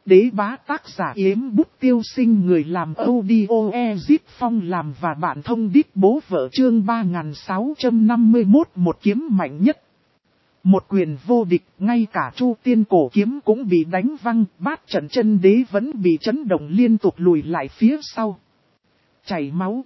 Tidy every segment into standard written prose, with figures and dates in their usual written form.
Đế bá tác giả Yếm Bút Tiêu Sinh, người làm audio Ezip Phong làm và bạn thông đít bố vợ, chương 3651, một kiếm mạnh nhất. Một quyền vô địch, ngay cả Chu Tiên cổ kiếm cũng bị đánh văng, Bát Trận Chân Đế vẫn bị chấn động liên tục lùi lại phía sau. Chảy máu.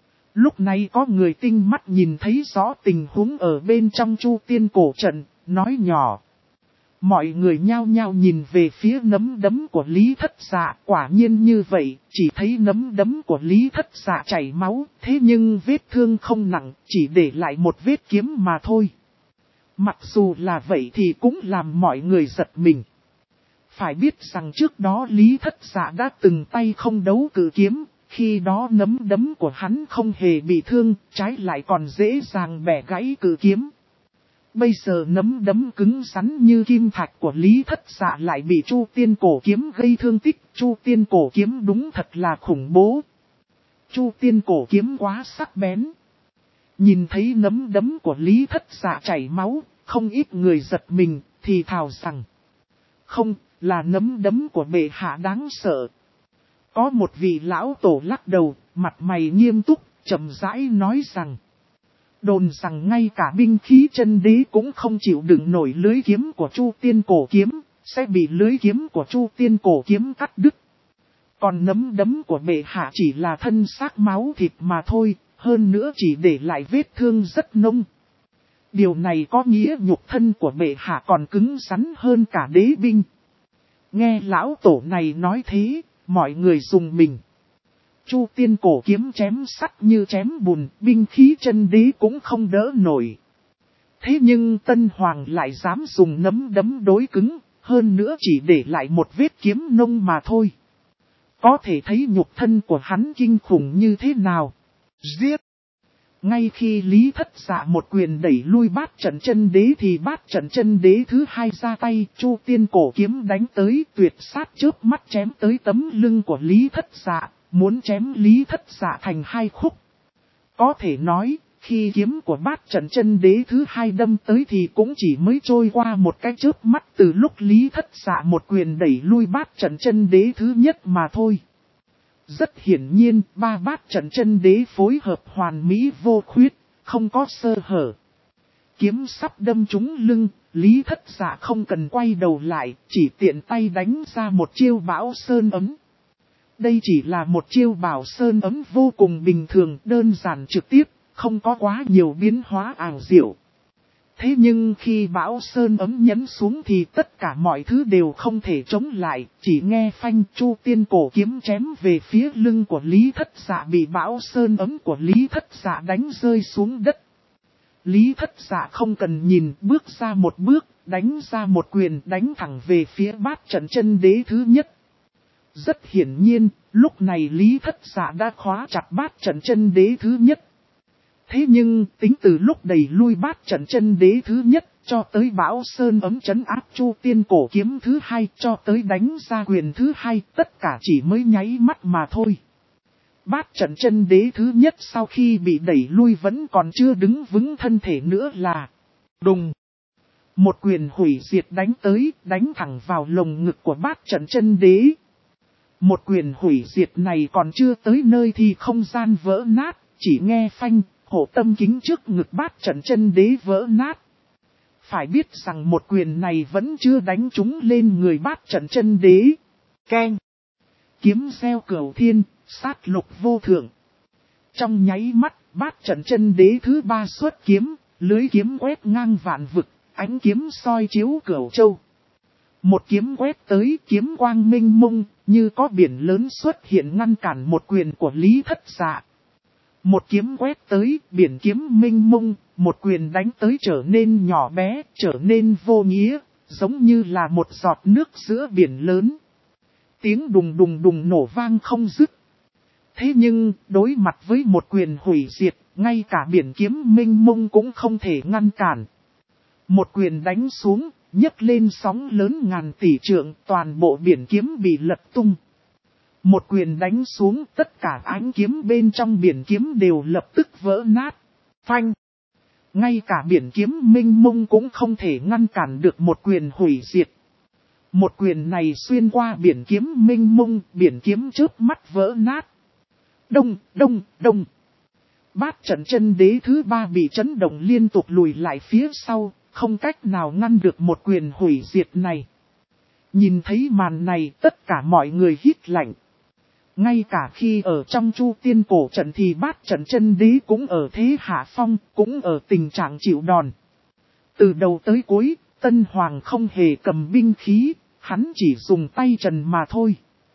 Lúc này có người tinh mắt nhìn thấy rõ tình huống ở bên trong Chu Tiên cổ trận, nói nhỏ. Mọi người nhao nhao nhìn về phía nấm đấm của Lý Thất Dạ, quả nhiên như vậy, chỉ thấy nấm đấm của Lý Thất Dạ chảy máu, thế nhưng vết thương không nặng, chỉ để lại một vết kiếm mà thôi. Mặc dù là vậy thì cũng làm mọi người giật mình. Phải biết rằng trước đó Lý Thất Dạ đã từng tay không đấu cự kiếm, khi đó nấm đấm của hắn không hề bị thương, trái lại còn dễ dàng bẻ gãy cự kiếm. Bây giờ nấm đấm cứng rắn như kim thạch của Lý Thất Dạ lại bị Chu Tiên cổ kiếm gây thương tích, Chu Tiên cổ kiếm đúng thật là khủng bố. Chu Tiên cổ kiếm quá sắc bén. Nhìn thấy nấm đấm của Lý Thất Dạ chảy máu, không ít người giật mình, thì thào rằng. Không, là nấm đấm của bệ hạ đáng sợ. Có một vị lão tổ lắc đầu, mặt mày nghiêm túc, chậm rãi nói rằng. Đồn rằng ngay cả binh khí chân đế cũng không chịu đựng nổi lưới kiếm của Chu Tiên cổ kiếm, sẽ bị lưới kiếm của Chu Tiên cổ kiếm cắt đứt. Còn nấm đấm của bệ hạ chỉ là thân xác máu thịt mà thôi, hơn nữa chỉ để lại vết thương rất nông. Điều này có nghĩa nhục thân của bệ hạ còn cứng rắn hơn cả đế binh. Nghe lão tổ này nói thế, mọi người dùng mình. Chu Tiên cổ kiếm chém sắt như chém bùn, binh khí chân đế cũng không đỡ nổi. Thế nhưng Tân Hoàng lại dám dùng nấm đấm đối cứng, hơn nữa chỉ để lại một vết kiếm nông mà thôi. Có thể thấy nhục thân của hắn kinh khủng như thế nào. Giết! Ngay khi Lý Thất Dạ một quyền đẩy lui Bát Trận Chân Đế thì Bát Trận Chân Đế thứ hai ra tay, Chu Tiên cổ kiếm đánh tới, tuyệt sát chớp mắt chém tới tấm lưng của Lý Thất Dạ, muốn chém Lý Thất Dạ thành hai khúc. Có thể nói, khi kiếm của Bát Trận Chân Đế thứ hai đâm tới thì cũng chỉ mới trôi qua một cái chớp mắt từ lúc Lý Thất Dạ một quyền đẩy lui Bát Trận Chân Đế thứ nhất mà thôi. Rất hiển nhiên, ba Bát Trận Chân Đế phối hợp hoàn mỹ vô khuyết, không có sơ hở. Kiếm sắp đâm trúng lưng, Lý Thất Dạ không cần quay đầu lại, chỉ tiện tay đánh ra một chiêu Bão Sơn Ấm. Đây chỉ là một chiêu Bảo Sơn Ấm vô cùng bình thường, đơn giản trực tiếp, không có quá nhiều biến hóa ảo diệu. Thế nhưng khi Bão Sơn Ấm nhấn xuống thì tất cả mọi thứ đều không thể chống lại, chỉ nghe phanh, Chu Tiên cổ kiếm chém về phía lưng của Lý Thất Dạ bị Bão Sơn Ấm của Lý Thất Dạ đánh rơi xuống đất. Lý Thất Dạ không cần nhìn, bước ra một bước, đánh ra một quyền đánh thẳng về phía Bát Trận Chân Đế thứ nhất. Rất hiển nhiên, lúc này Lý Thất Dạ đã khóa chặt Bát Trận Chân Đế thứ nhất. Thế nhưng, tính từ lúc đẩy lui Bát Trận Chân Đế thứ nhất, cho tới Bão Sơn Ấm trấn áp Chu Tiên cổ kiếm thứ hai, cho tới đánh ra quyền thứ hai, tất cả chỉ mới nháy mắt mà thôi. Bát Trận Chân Đế thứ nhất sau khi bị đẩy lui vẫn còn chưa đứng vững thân thể nữa là đùng. Một quyền hủy diệt đánh tới, đánh thẳng vào lồng ngực của Bát Trận Chân Đế. Một quyền hủy diệt này còn chưa tới nơi thì không gian vỡ nát, chỉ nghe phanh. Hộ tâm kính trước ngực Bát Trận Chân Đế vỡ nát. Phải biết rằng một quyền này vẫn chưa đánh trúng lên người Bát Trận Chân Đế. Keng. Kiếm gieo cửu thiên, sát lục vô thượng. Trong nháy mắt, Bát Trận Chân Đế thứ ba xuất kiếm, lưới kiếm quét ngang vạn vực, ánh kiếm soi chiếu cửu châu. Một kiếm quét tới, kiếm quang minh mông, như có biển lớn xuất hiện ngăn cản một quyền của Lý Thất Dạ. Một kiếm quét tới, biển kiếm minh mông, một quyền đánh tới trở nên nhỏ bé, trở nên vô nghĩa, giống như là một giọt nước giữa biển lớn. Tiếng đùng đùng đùng nổ vang không dứt. Thế nhưng, đối mặt với một quyền hủy diệt, ngay cả biển kiếm minh mông cũng không thể ngăn cản. Một quyền đánh xuống, nhấc lên sóng lớn ngàn tỷ trượng, toàn bộ biển kiếm bị lật tung. Một quyền đánh xuống, tất cả ánh kiếm bên trong biển kiếm đều lập tức vỡ nát. Phanh! Ngay cả biển kiếm minh mông cũng không thể ngăn cản được một quyền hủy diệt. Một quyền này xuyên qua biển kiếm mênh mông, biển kiếm chớp mắt vỡ nát. Đông, đông, đông. Bát trận chân đế thứ ba bị chấn động liên tục lùi lại phía sau, không cách nào ngăn được một quyền hủy diệt này. Nhìn thấy màn này tất cả mọi người hít lạnh. Ngay cả khi ở trong Chu Tiên cổ trận thì bát trận chân đế cũng ở thế hạ phong, cũng ở tình trạng chịu đòn. Từ đầu tới cuối, Tân Hoàng không hề cầm binh khí, hắn chỉ dùng tay trần mà thôi.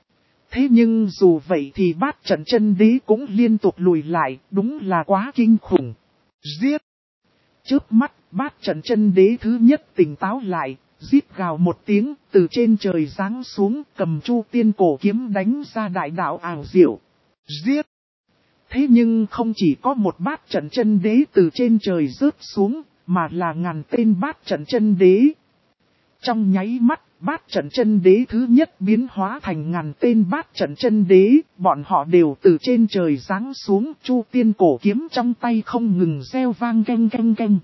Thế nhưng dù vậy thì bát trận chân đế cũng liên tục lùi lại, đúng là quá kinh khủng. Giết! Chớp mắt, bát trận chân đế thứ nhất tỉnh táo lại, rít gào một tiếng, từ trên trời giáng xuống, cầm Chu Tiên cổ kiếm đánh ra đại đạo ảo diệu. Giết! Thế nhưng không chỉ có một bát trận chân đế từ trên trời rớt xuống, mà là ngàn tên bát trận chân đế. Trong nháy mắt, bát trận chân đế thứ nhất biến hóa thành ngàn tên bát trận chân đế, bọn họ đều từ trên trời giáng xuống, Chu Tiên cổ kiếm trong tay không ngừng reo vang canh canh canh.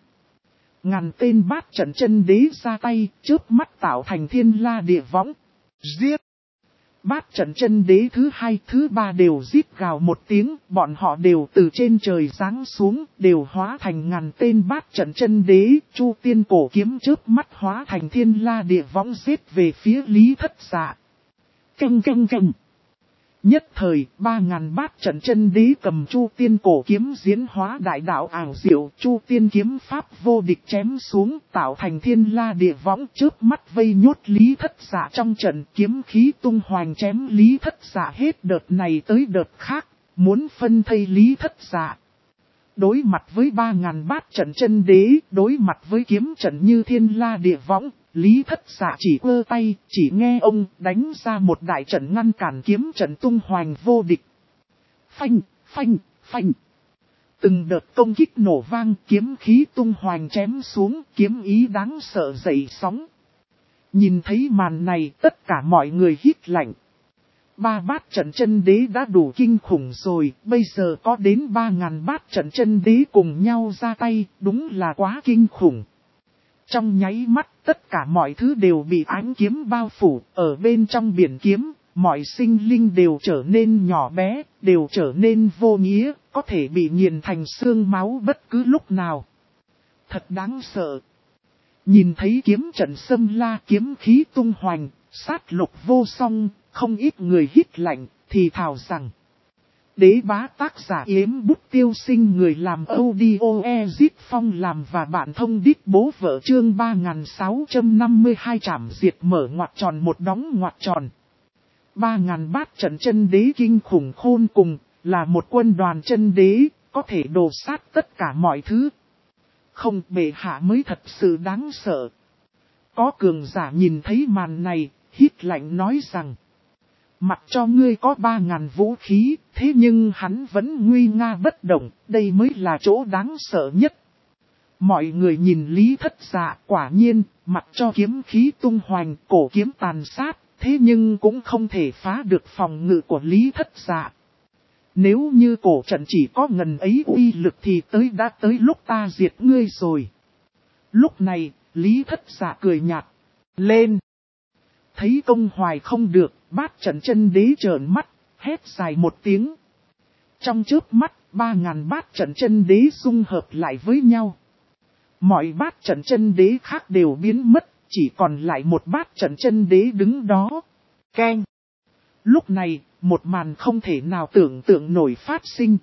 Ngàn tên bát trận chân đế ra tay, chớp mắt tạo thành thiên la địa võng. Giết! Bát trận chân đế thứ hai, thứ ba đều rít gào một tiếng, bọn họ đều từ trên trời giáng xuống, đều hóa thành ngàn tên bát trận chân đế, Chu Tiên cổ kiếm chớp mắt hóa thành thiên la địa võng giết về phía Lý Thất Dạ. Canh canh canh! Nhất thời, 3.000 bát trận chân đế cầm Chu Tiên cổ kiếm diễn hóa đại đạo ảo diệu, Chu Tiên kiếm pháp vô địch chém xuống, tạo thành thiên la địa võng chớp mắt vây nhốt Lý Thất Dạ trong trận, kiếm khí tung hoành chém Lý Thất Dạ hết đợt này tới đợt khác, muốn phân thây Lý Thất Dạ. Đối mặt với 3.000 bát trận chân đế, đối mặt với kiếm trận như thiên la địa võng, Lý Thất Dạ chỉ ơ tay, chỉ nghe ông đánh ra một đại trận ngăn cản kiếm trận tung hoành vô địch. Phanh, phanh, phanh. Từng đợt công kích nổ vang, kiếm khí tung hoành chém xuống, kiếm ý đáng sợ dậy sóng. Nhìn thấy màn này, tất cả mọi người hít lạnh. Ba bát trận chân đế đã đủ kinh khủng rồi, bây giờ có đến 3.000 bát trận chân đế cùng nhau ra tay, đúng là quá kinh khủng. Trong nháy mắt, tất cả mọi thứ đều bị ánh kiếm bao phủ, ở bên trong biển kiếm, mọi sinh linh đều trở nên nhỏ bé, đều trở nên vô nghĩa, có thể bị nghiền thành xương máu bất cứ lúc nào. Thật đáng sợ. Nhìn thấy kiếm trận xâm la kiếm khí tung hoành, sát lục vô song, không ít người hít lạnh, thì thào rằng. Đế bá tác giả Yếm Bút Tiêu Sinh, người làm audio Ezit Phong làm và bạn thông đít bố vợ, chương 3652 trảm diệt mở ngoặc tròn một đóng ngoặc tròn. 3.000 bát trận chân đế kinh khủng khôn cùng, là một quân đoàn chân đế, có thể đồ sát tất cả mọi thứ. Không, bệ hạ mới thật sự đáng sợ. Có cường giả nhìn thấy màn này, hít lạnh nói rằng. Mặc cho ngươi có 3.000 vũ khí, thế nhưng hắn vẫn nguy nga bất động, đây mới là chỗ đáng sợ nhất. Mọi người nhìn Lý Thất Dạ, quả nhiên, mặc cho kiếm khí tung hoành, cổ kiếm tàn sát, thế nhưng cũng không thể phá được phòng ngự của Lý Thất Dạ. Nếu như cổ trận chỉ có ngần ấy uy lực thì đã tới lúc ta diệt ngươi rồi. Lúc này, Lý Thất Dạ cười nhạt, lên. Thấy công hoài không được, bát trận chân đế trợn mắt, hét dài một tiếng. Trong chớp mắt, 3.000 bát trận chân đế xung hợp lại với nhau. Mọi bát trận chân đế khác đều biến mất, chỉ còn lại một bát trận chân đế đứng đó. Keng! Lúc này, một màn không thể nào tưởng tượng nổi phát sinh.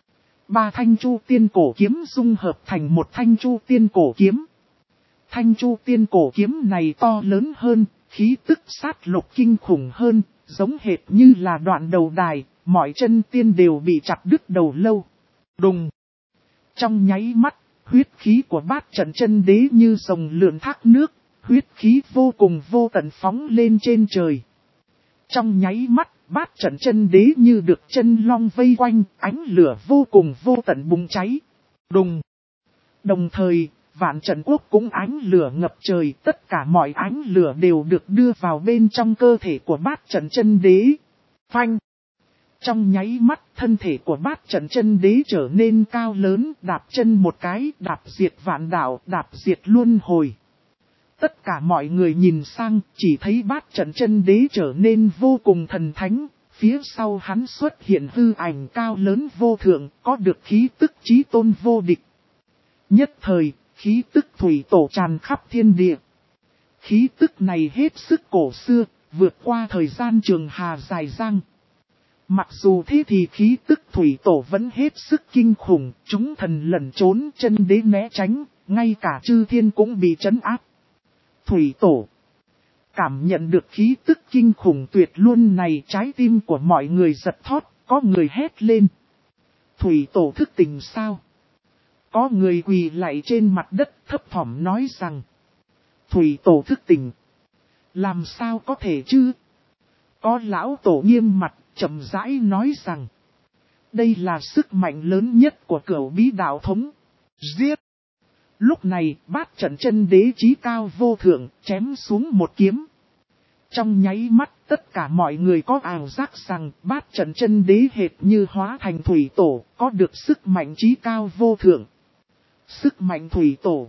3 thanh Chu Tiên cổ kiếm xung hợp thành một thanh Chu Tiên cổ kiếm. Thanh Chu Tiên cổ kiếm này to lớn hơn, khí tức sát lục kinh khủng hơn, giống hệt như là đoạn đầu đài, mọi chân tiên đều bị chặt đứt đầu lâu. Đùng! Trong nháy mắt, huyết khí của bát trận chân đế như dòng lượn thác nước, huyết khí vô cùng vô tận phóng lên trên trời. Trong nháy mắt, bát trận chân đế như được chân long vây quanh, ánh lửa vô cùng vô tận bùng cháy. Đùng! Đồng thời, Vạn Trận Quốc cũng ánh lửa ngập trời, tất cả mọi ánh lửa đều được đưa vào bên trong cơ thể của bát trận chân đế. Phanh! Trong nháy mắt, thân thể của bát trận chân đế trở nên cao lớn, đạp chân một cái, đạp diệt vạn đạo, đạp diệt luân hồi. Tất cả mọi người nhìn sang, chỉ thấy Bát Trận Chân Đế trở nên vô cùng thần thánh, phía sau hắn xuất hiện hư ảnh cao lớn vô thượng, có được khí tức chí tôn vô địch. Nhất thời, khí tức thủy tổ tràn khắp thiên địa. Khí tức này hết sức cổ xưa, vượt qua thời gian trường hà dài dang. Mặc dù thế thì khí tức thủy tổ vẫn hết sức kinh khủng, chúng thần lẩn trốn, chân đế né tránh, ngay cả chư thiên cũng bị trấn áp. Thủy tổ cảm nhận được khí tức kinh khủng tuyệt luôn này, trái tim của mọi người giật thót, có người hét lên. Thủy tổ thức tỉnh sao? Có người quỳ lạy trên mặt đất thấp thỏm nói rằng. Thủy tổ thức tỉnh. Làm sao có thể chứ? Có lão tổ nghiêm mặt, chậm rãi nói rằng. Đây là sức mạnh lớn nhất của Cửu Bí đạo thống. Giết! Lúc này, Bát Trận Chân Đế chí cao vô thượng, chém xuống một kiếm. Trong nháy mắt, tất cả mọi người có ảo giác rằng Bát Trận Chân Đế hệt như hóa thành thủy tổ, có được sức mạnh chí cao vô thượng. Sức mạnh thủy tổ.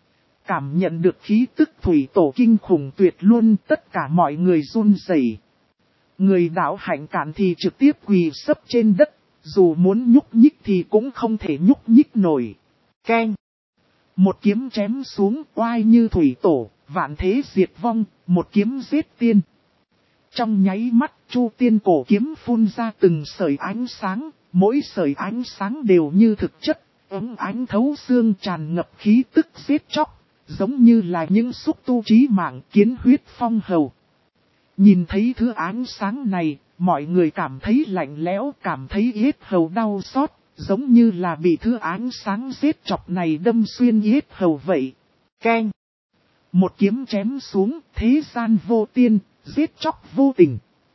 Cảm nhận được khí tức thủy tổ kinh khủng tuyệt luôn, tất cả mọi người run rẩy. Người đạo hạnh cạn thì trực tiếp quỳ sấp trên đất, dù muốn nhúc nhích thì cũng không thể nhúc nhích nổi. Keng! Một kiếm chém xuống, oai như thủy tổ, vạn thế diệt vong, một kiếm giết tiên. Trong nháy mắt, Chu Tiên cổ kiếm phun ra từng sợi ánh sáng, mỗi sợi ánh sáng đều như thực chất, ấm ánh thấu xương, tràn ngập khí tức giết chóc, giống như là những xúc tu chí mạng, kiến huyết phong hầu. Nhìn thấy thứ ánh sáng này, mọi người cảm thấy lạnh lẽo, cảm thấy yết hầu đau xót, giống như là bị thứ ánh sáng giết chọc này đâm xuyên yết hầu vậy. Keng! Một kiếm chém xuống, thế gian vô tiên, giết chóc vô tình.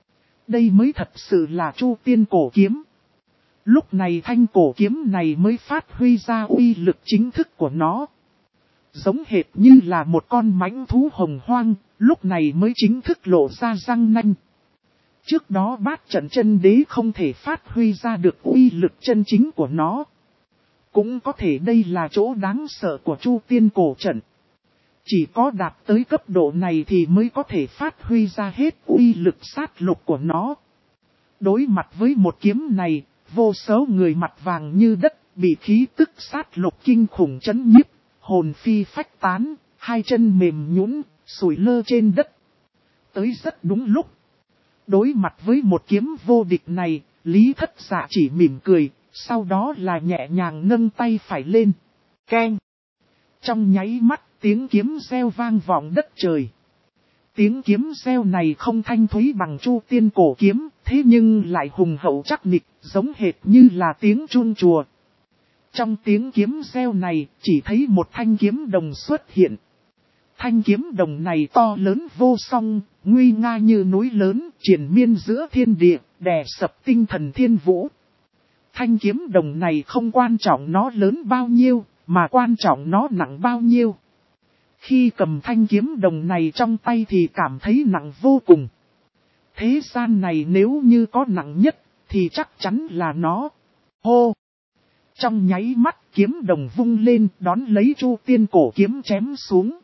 Đây mới thật sự là Chu Tiên cổ kiếm. Lúc này thanh cổ kiếm này mới phát huy ra uy lực chính thức của nó. Giống hệt như là một con mãnh thú hồng hoang, lúc này mới chính thức lộ ra răng nanh. Trước đó Bát Trận Chân Đế không thể phát huy ra được uy lực chân chính của nó. Cũng có thể đây là chỗ đáng sợ của Chu Tiên cổ trận. Chỉ có đạt tới cấp độ này thì mới có thể phát huy ra hết uy lực sát lục của nó. Đối mặt với một kiếm này, vô số người mặt vàng như đất, bị khí tức sát lục kinh khủng chấn nhiếp, hồn phi phách tán, hai chân mềm nhũn, sủi lơ trên đất. Tới rất đúng lúc. Đối mặt với một kiếm vô địch này, Lý Thất Dạ chỉ mỉm cười, sau đó là nhẹ nhàng nâng tay phải lên. Keng! Trong nháy mắt, tiếng kiếm reo vang vọng đất trời. Tiếng kiếm reo này không thanh thúy bằng Chu Tiên cổ kiếm, thế nhưng lại hùng hậu chắc nịch, giống hệt như là tiếng chuông chùa. Trong tiếng kiếm reo này, chỉ thấy một thanh kiếm đồng xuất hiện. Thanh kiếm đồng này to lớn vô song, nguy nga như núi lớn, triển miên giữa thiên địa, đè sập tinh thần thiên vũ. Thanh kiếm đồng này không quan trọng nó lớn bao nhiêu, mà quan trọng nó nặng bao nhiêu. Khi cầm thanh kiếm đồng này trong tay thì cảm thấy nặng vô cùng. Thế gian này nếu như có nặng nhất, thì chắc chắn là nó. Hô! Trong nháy mắt kiếm đồng vung lên đón lấy Chu Tiên cổ kiếm chém xuống.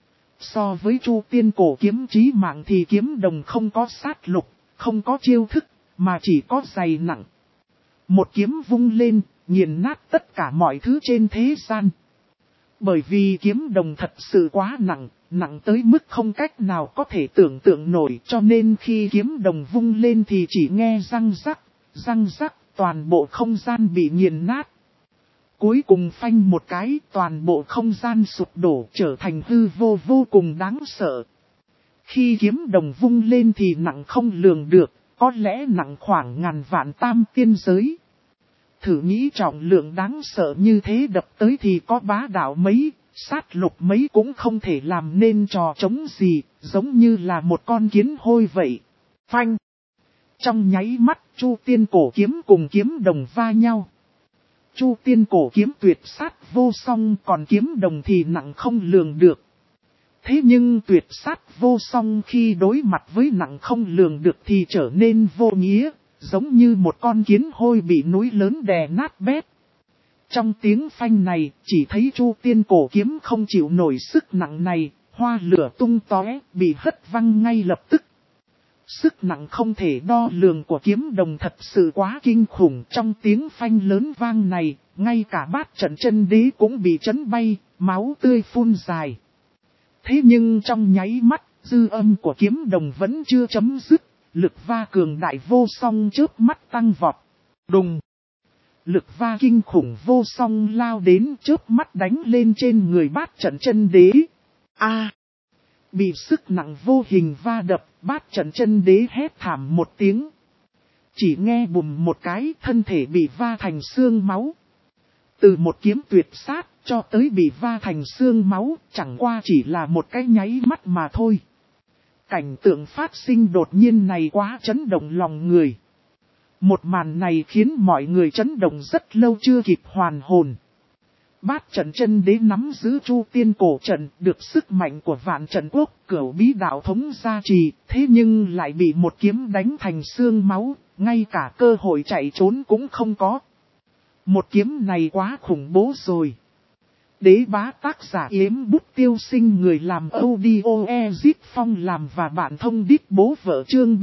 So với Chu Tiên cổ kiếm chí mạng thì kiếm đồng không có sát lục, không có chiêu thức, mà chỉ có dày nặng. Một kiếm vung lên, nghiền nát tất cả mọi thứ trên thế gian. Bởi vì kiếm đồng thật sự quá nặng, nặng tới mức không cách nào có thể tưởng tượng nổi, cho nên khi kiếm đồng vung lên thì chỉ nghe răng rắc, toàn bộ không gian bị nghiền nát. Cuối cùng phanh một cái, toàn bộ không gian sụp đổ trở thành hư vô vô cùng đáng sợ. Khi kiếm đồng vung lên thì nặng không lường được, có lẽ nặng khoảng ngàn vạn tam tiên giới. Thử nghĩ trọng lượng đáng sợ như thế đập tới thì có bá đạo mấy, sát lục mấy cũng không thể làm nên trò trống gì, giống như là một con kiến hôi vậy. Phanh! Trong nháy mắt, Chu Tiên cổ kiếm cùng kiếm đồng va nhau. Chu Tiên cổ kiếm tuyệt sát vô song, còn kiếm đồng thì nặng không lường được. Thế nhưng tuyệt sát vô song khi đối mặt với nặng không lường được thì trở nên vô nghĩa, giống như một con kiến hôi bị núi lớn đè nát bét. Trong tiếng phanh này, chỉ thấy Chu Tiên cổ kiếm không chịu nổi sức nặng này, hoa lửa tung tóe, bị hất văng ngay lập tức. Sức nặng không thể đo lường của kiếm đồng thật sự quá kinh khủng. Trong tiếng phanh lớn vang này, ngay cả Bát Trận Chân Đế cũng bị chấn bay, máu tươi phun dài. Thế nhưng trong nháy mắt, dư âm của kiếm đồng vẫn chưa chấm dứt, lực va cường đại vô song chớp mắt tăng vọt. Đùng! Lực va kinh khủng vô song lao đến chớp mắt đánh lên trên người Bát Trận Chân Đế. Bị sức nặng vô hình va đập, Bát Trận Chân Đế hét thảm một tiếng. Chỉ nghe bùm một cái, thân thể bị va thành xương máu. Từ một kiếm tuyệt sát cho tới bị va thành xương máu, chẳng qua chỉ là một cái nháy mắt mà thôi. Cảnh tượng phát sinh đột nhiên này quá chấn động lòng người. Một màn này khiến mọi người chấn động rất lâu chưa kịp hoàn hồn. Bát Trận Chân Đế nắm giữ Chu Tiên cổ trận, được sức mạnh của Vạn Trận Quốc, Cửu Bí đạo thống gia trì, thế nhưng lại bị một kiếm đánh thành xương máu, ngay cả cơ hội chạy trốn cũng không có. Một kiếm này quá khủng bố rồi. Đế Bá tác giả Yếm Bút Tiêu Sinh, người làm audio Ezit Phong làm và bạn thông đít bố vợ, chương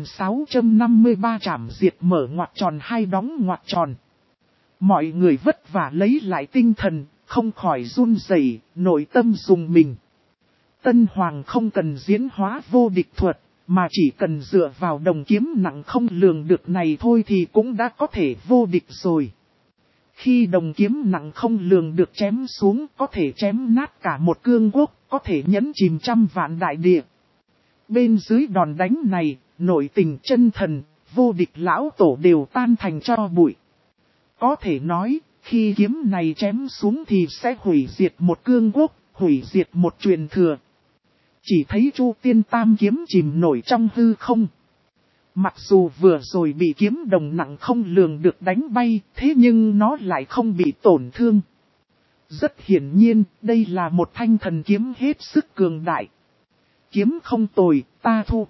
3653 trảm diệt mở ngoặc tròn hai đóng ngoặc tròn. Mọi người vất vả lấy lại tinh thần, không khỏi run rẩy, nội tâm rùng mình. Tân Hoàng không cần diễn hóa vô địch thuật, mà chỉ cần dựa vào đồng kiếm nặng không lường được này thôi thì cũng đã có thể vô địch rồi. Khi đồng kiếm nặng không lường được chém xuống, có thể chém nát cả một cương quốc, có thể nhấn chìm trăm vạn đại địa. Bên dưới đòn đánh này, nội tình chân thần, vô địch lão tổ đều tan thành tro bụi. Có thể nói, khi kiếm này chém xuống thì sẽ hủy diệt một cương quốc, hủy diệt một truyền thừa. Chỉ thấy Chu Tiên Tam kiếm chìm nổi trong hư không. Mặc dù vừa rồi bị kiếm đồng nặng không lường được đánh bay, thế nhưng nó lại không bị tổn thương. Rất hiển nhiên, đây là một thanh thần kiếm hết sức cường đại. Kiếm không tồi, ta thu.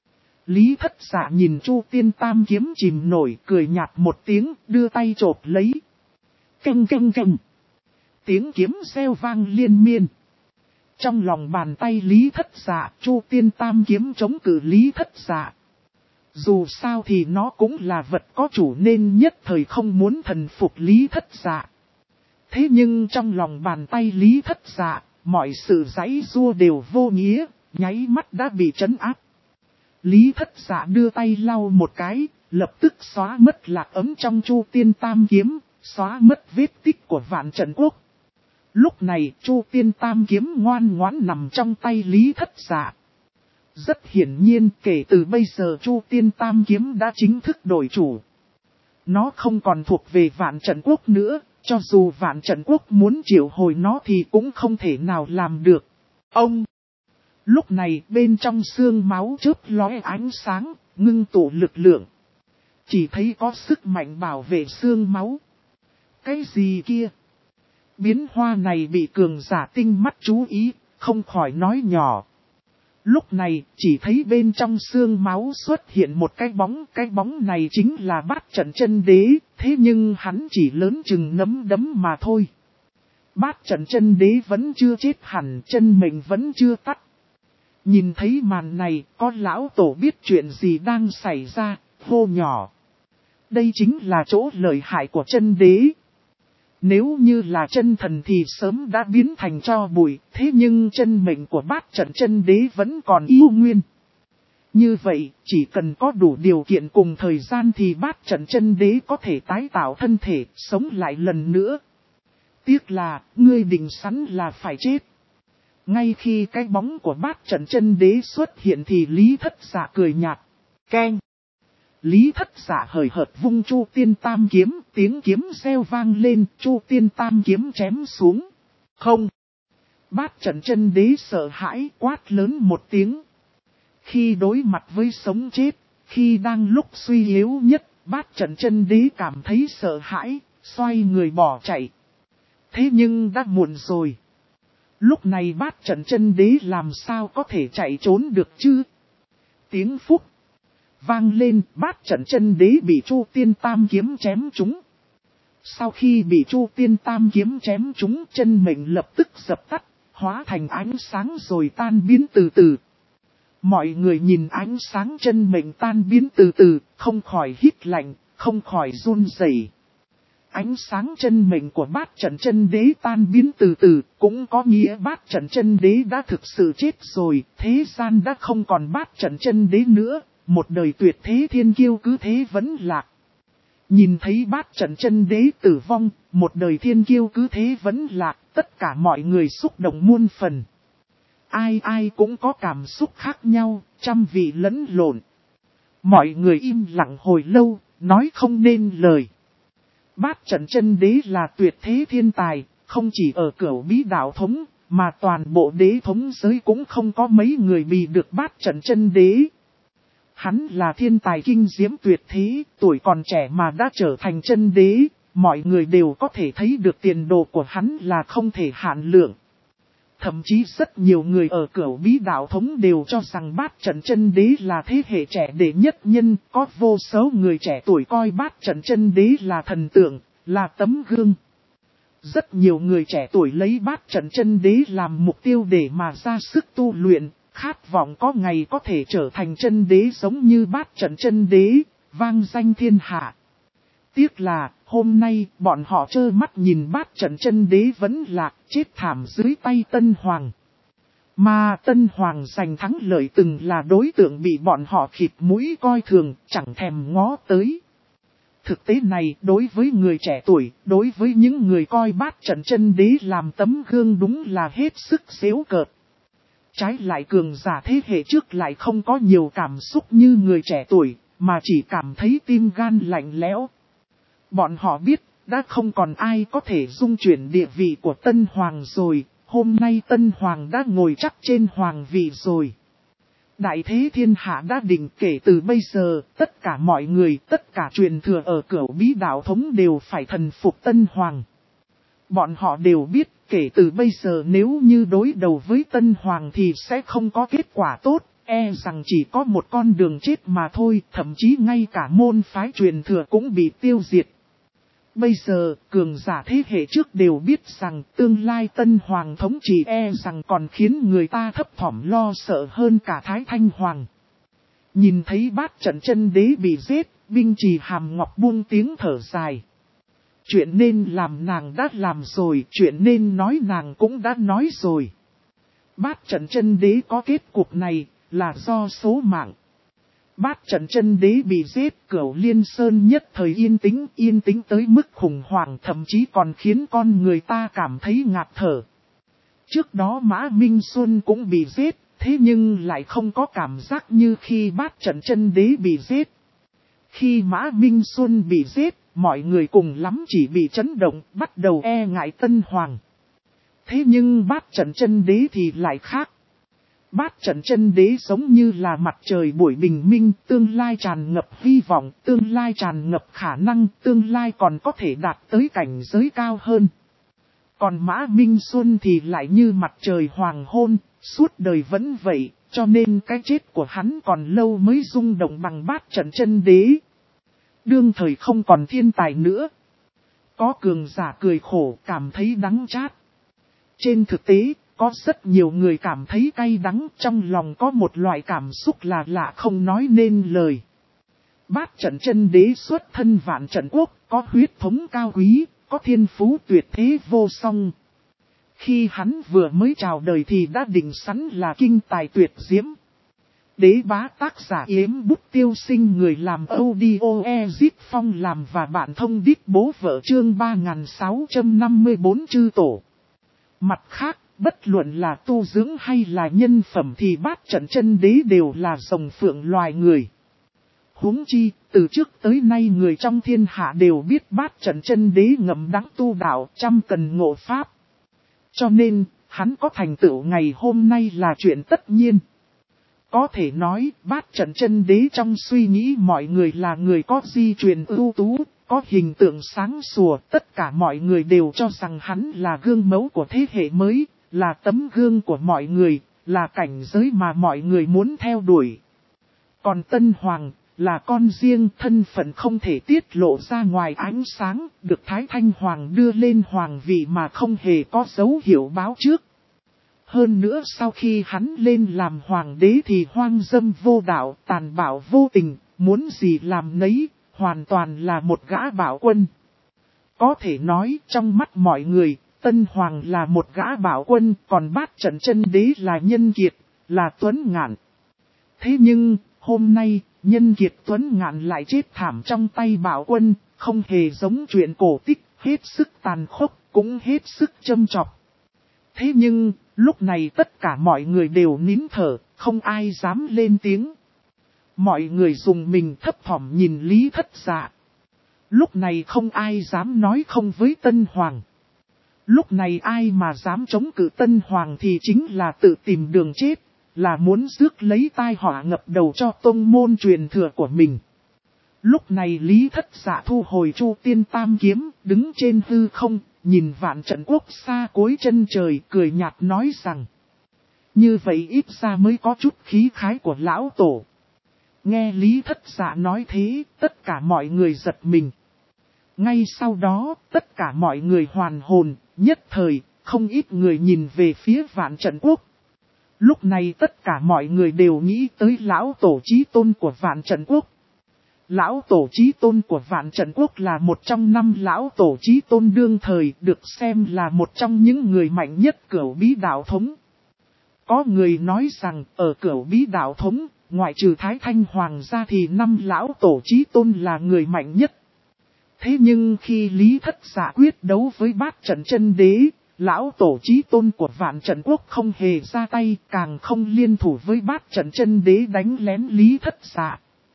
Lý Thất Dạ nhìn Chu Tiên Tam kiếm chìm nổi, cười nhạt một tiếng, đưa tay chộp lấy. Canh canh canh. Tiếng kiếm reo vang liên miên. Trong lòng bàn tay Lý Thất Dạ, Chu Tiên Tam kiếm chống cự Lý Thất Dạ. Dù sao thì nó cũng là vật có chủ nên nhất thời không muốn thần phục Lý Thất Dạ. Thế nhưng trong lòng bàn tay Lý Thất Dạ, mọi sự giãy giụa đều vô nghĩa, nháy mắt đã bị trấn áp. Lý Thất Dạ đưa tay lau một cái, lập tức xóa mất lạc ấm trong Chu Tiên Tam kiếm, xóa mất vết tích của Vạn Trận Quốc. Lúc này Chu Tiên Tam kiếm ngoan ngoãn nằm trong tay Lý Thất Dạ. Rất hiển nhiên kể từ bây giờ Chu Tiên Tam kiếm đã chính thức đổi chủ. Nó không còn thuộc về Vạn Trận Quốc nữa, cho dù Vạn Trận Quốc muốn triệu hồi nó thì cũng không thể nào làm được. Ông! Lúc này bên trong xương máu chớp lóe ánh sáng, ngưng tụ lực lượng. Chỉ thấy có sức mạnh bảo vệ xương máu. Cái gì kia? Biến hoa này bị cường giả tinh mắt chú ý, không khỏi nói nhỏ. Lúc này chỉ thấy bên trong xương máu xuất hiện một cái bóng này chính là Bát Trận Chân Đế, thế nhưng hắn chỉ lớn chừng nắm đấm mà thôi. Bát Trận Chân Đế vẫn chưa chết hẳn, chân mình vẫn chưa tắt. Nhìn thấy màn này, có lão tổ biết chuyện gì đang xảy ra, hô nhỏ. Đây chính là chỗ lợi hại của chân đế. Nếu như là chân thần thì sớm đã biến thành tro bụi, thế nhưng chân mệnh của Bát Trận Chân Đế vẫn còn yêu nguyên. Như vậy, chỉ cần có đủ điều kiện cùng thời gian thì Bát Trận Chân Đế có thể tái tạo thân thể, sống lại lần nữa. Tiếc là, ngươi định sẵn là phải chết. Ngay khi cái bóng của Bát Trận Chân Đế xuất hiện thì Lý Thất Dạ cười nhạt. Keng! Lý Thất Dạ hời hợt vung Chu Tiên Tam kiếm, tiếng kiếm reo vang lên, Chu Tiên Tam kiếm chém xuống. Không! Bát Trận Chân Đế sợ hãi quát lớn một tiếng. Khi đối mặt với sống chết, khi đang lúc suy yếu nhất, Bát Trận Chân Đế cảm thấy sợ hãi, xoay người bỏ chạy. Thế nhưng đã muộn rồi. Lúc này Bát Trận Chân Đế làm sao có thể chạy trốn được chứ? Tiếng phúc vang lên, Bát Trận Chân Đế bị Chu Tiên Tam kiếm chém trúng. Sau khi bị Chu Tiên Tam kiếm chém trúng, chân mệnh lập tức dập tắt, hóa thành ánh sáng rồi tan biến từ từ. Mọi người nhìn ánh sáng chân mệnh tan biến từ từ, không khỏi hít lạnh, không khỏi run rẩy. Ánh sáng chân mệnh của Bát Trận Chân Đế tan biến từ từ, cũng có nghĩa Bát Trận Chân Đế đã thực sự chết rồi, thế gian đã không còn Bát Trận Chân Đế nữa, một đời tuyệt thế thiên kiêu cứ thế vẫn lạc. Nhìn thấy Bát Trận Chân Đế tử vong, một đời thiên kiêu cứ thế vẫn lạc, tất cả mọi người xúc động muôn phần. Ai ai cũng có cảm xúc khác nhau, trăm vị lẫn lộn. Mọi người im lặng hồi lâu, nói không nên lời. Bát Trận Chân Đế là tuyệt thế thiên tài, không chỉ ở Cửu Bí Đạo Thống, mà toàn bộ đế thống giới cũng không có mấy người bì được Bát Trận Chân Đế. Hắn là thiên tài kinh diễm tuyệt thế, tuổi còn trẻ mà đã trở thành chân đế, mọi người đều có thể thấy được tiền đồ của hắn là không thể hạn lượng. Thậm chí rất nhiều người ở Cửu Bí Đạo Thống đều cho rằng Bát Trận Chân Đế là thế hệ trẻ đệ nhất nhân, có vô số người trẻ tuổi coi Bát Trận Chân Đế là thần tượng, là tấm gương. Rất nhiều người trẻ tuổi lấy Bát Trận Chân Đế làm mục tiêu để mà ra sức tu luyện, khát vọng có ngày có thể trở thành chân đế giống như Bát Trận Chân Đế, vang danh thiên hạ. Tiếc là, hôm nay, bọn họ trơ mắt nhìn Bát Trận Chân Đế vẫn lạc, chết thảm dưới tay Tân Hoàng. Mà Tân Hoàng giành thắng lợi từng là đối tượng bị bọn họ khịt mũi coi thường, chẳng thèm ngó tới. Thực tế này, đối với người trẻ tuổi, đối với những người coi Bát Trận Chân Đế làm tấm gương đúng là hết sức giễu cợt. Trái lại cường giả thế hệ trước lại không có nhiều cảm xúc như người trẻ tuổi, mà chỉ cảm thấy tim gan lạnh lẽo. Bọn họ biết, đã không còn ai có thể dung chuyển địa vị của Tân Hoàng rồi, hôm nay Tân Hoàng đã ngồi chắc trên hoàng vị rồi. Đại thế thiên hạ đã định, kể từ bây giờ, tất cả mọi người, tất cả truyền thừa ở Cửu Bí Đạo Thống đều phải thần phục Tân Hoàng. Bọn họ đều biết, kể từ bây giờ nếu như đối đầu với Tân Hoàng thì sẽ không có kết quả tốt, e rằng chỉ có một con đường chết mà thôi, thậm chí ngay cả môn phái truyền thừa cũng bị tiêu diệt. Bây giờ, cường giả thế hệ trước đều biết rằng tương lai Tân Hoàng thống trị e rằng còn khiến người ta thấp thỏm lo sợ hơn cả Thái Thanh Hoàng. Nhìn thấy Bát Trận Chân Đế bị giết, Binh Trì Hàm Ngọc buông tiếng thở dài. Chuyện nên làm nàng đã làm rồi, chuyện nên nói nàng cũng đã nói rồi. Bát Trận Chân Đế có kết cục này, là do số mạng. Bát Trận Chân Đế bị giết, Cửu Liên Sơn nhất thời yên tĩnh tới mức khủng hoảng, thậm chí còn khiến con người ta cảm thấy ngạt thở. Trước đó Mã Minh Xuân cũng bị giết, thế nhưng lại không có cảm giác như khi Bát Trận Chân Đế bị giết. Khi Mã Minh Xuân bị giết, mọi người cùng lắm chỉ bị chấn động, bắt đầu e ngại Tân Hoàng. Thế nhưng Bát Trận Chân Đế thì lại khác. Bát Trận Chân Đế giống như là mặt trời buổi bình minh, tương lai tràn ngập hy vọng, tương lai tràn ngập khả năng, tương lai còn có thể đạt tới cảnh giới cao hơn. Còn Mã Minh Xuân thì lại như mặt trời hoàng hôn, suốt đời vẫn vậy, cho nên cái chết của hắn còn lâu mới rung động bằng Bát Trận Chân Đế. Đương thời không còn thiên tài nữa. Có cường giả cười khổ, cảm thấy đắng chát. Trên thực tế, có rất nhiều người cảm thấy cay đắng, trong lòng có một loại cảm xúc là lạ không nói nên lời. Bát Trận Chân Đế xuất thân Vạn Trận Quốc, có huyết thống cao quý, có thiên phú tuyệt thế vô song. Khi hắn vừa mới chào đời thì đã định sẵn là kinh tài tuyệt diễm. Đế Bá tác giả Yếm Bút Tiêu Sinh, người làm audio Ezit Phong làm và bạn thông đít bố vợ chương 3654 chư tổ. Mặt khác, bất luận là tu dưỡng hay là nhân phẩm thì Bát Trận Chân Đế đều là rồng phượng loài người. Huống chi, từ trước tới nay người trong thiên hạ đều biết Bát Trận Chân Đế ngầm đắng tu đạo, trăm cần ngộ pháp. Cho nên, hắn có thành tựu ngày hôm nay là chuyện tất nhiên. Có thể nói, Bát Trận Chân Đế trong suy nghĩ mọi người là người có di truyền ưu tú, có hình tượng sáng sủa, tất cả mọi người đều cho rằng hắn là gương mẫu của thế hệ mới, là tấm gương của mọi người, là cảnh giới mà mọi người muốn theo đuổi. Còn Tân Hoàng, là con riêng, thân phận không thể tiết lộ ra ngoài ánh sáng, được Thái Thanh Hoàng đưa lên hoàng vị mà không hề có dấu hiệu báo trước. Hơn nữa sau khi hắn lên làm hoàng đế thì hoang dâm vô đạo, tàn bạo vô tình, muốn gì làm nấy, hoàn toàn là một gã bạo quân. Có thể nói trong mắt mọi người, Tân Hoàng là một gã bạo quân, còn Bát Trận Chân Đế là nhân kiệt, là tuấn ngạn. Thế nhưng, hôm nay, nhân kiệt tuấn ngạn lại chết thảm trong tay bạo quân, không hề giống chuyện cổ tích, hết sức tàn khốc, cũng hết sức châm chọc. Thế nhưng, lúc này tất cả mọi người đều nín thở, không ai dám lên tiếng. Mọi người dùng mình thấp thỏm nhìn Lý Thất Dạ. Lúc này không ai dám nói không với Tân Hoàng. Lúc này ai mà dám chống cự Tân Hoàng thì chính là tự tìm đường chết, là muốn rước lấy tai họa ngập đầu cho tông môn truyền thừa của mình. Lúc này Lý Thất Dạ thu hồi Chu Tiên Tam Kiếm, đứng trên hư không, nhìn Vạn Trận Quốc xa cuối chân trời, cười nhạt nói rằng: như vậy ít ra mới có chút khí khái của lão tổ. Nghe Lý Thất Dạ nói thế, tất cả mọi người giật mình. Ngay sau đó, tất cả mọi người hoàn hồn, nhất thời, không ít người nhìn về phía Vạn Trận Quốc. Lúc này tất cả mọi người đều nghĩ tới lão tổ chí tôn của Vạn Trận Quốc. Lão tổ chí tôn của Vạn Trận Quốc là một trong 5 lão tổ chí tôn đương thời, được xem là một trong những người mạnh nhất Cửu Bí Đạo Thống. Có người nói rằng ở Cửu Bí Đạo Thống, ngoại trừ Thái Thanh Hoàng gia thì 5 lão tổ chí tôn là người mạnh nhất. Thế nhưng khi Lý Thất Dạ quyết đấu với Bát Trận Chân Đế, lão tổ chí tôn của Vạn Trận Quốc không hề ra tay, càng không liên thủ với Bát Trận Chân Đế đánh lén Lý Thất Dạ.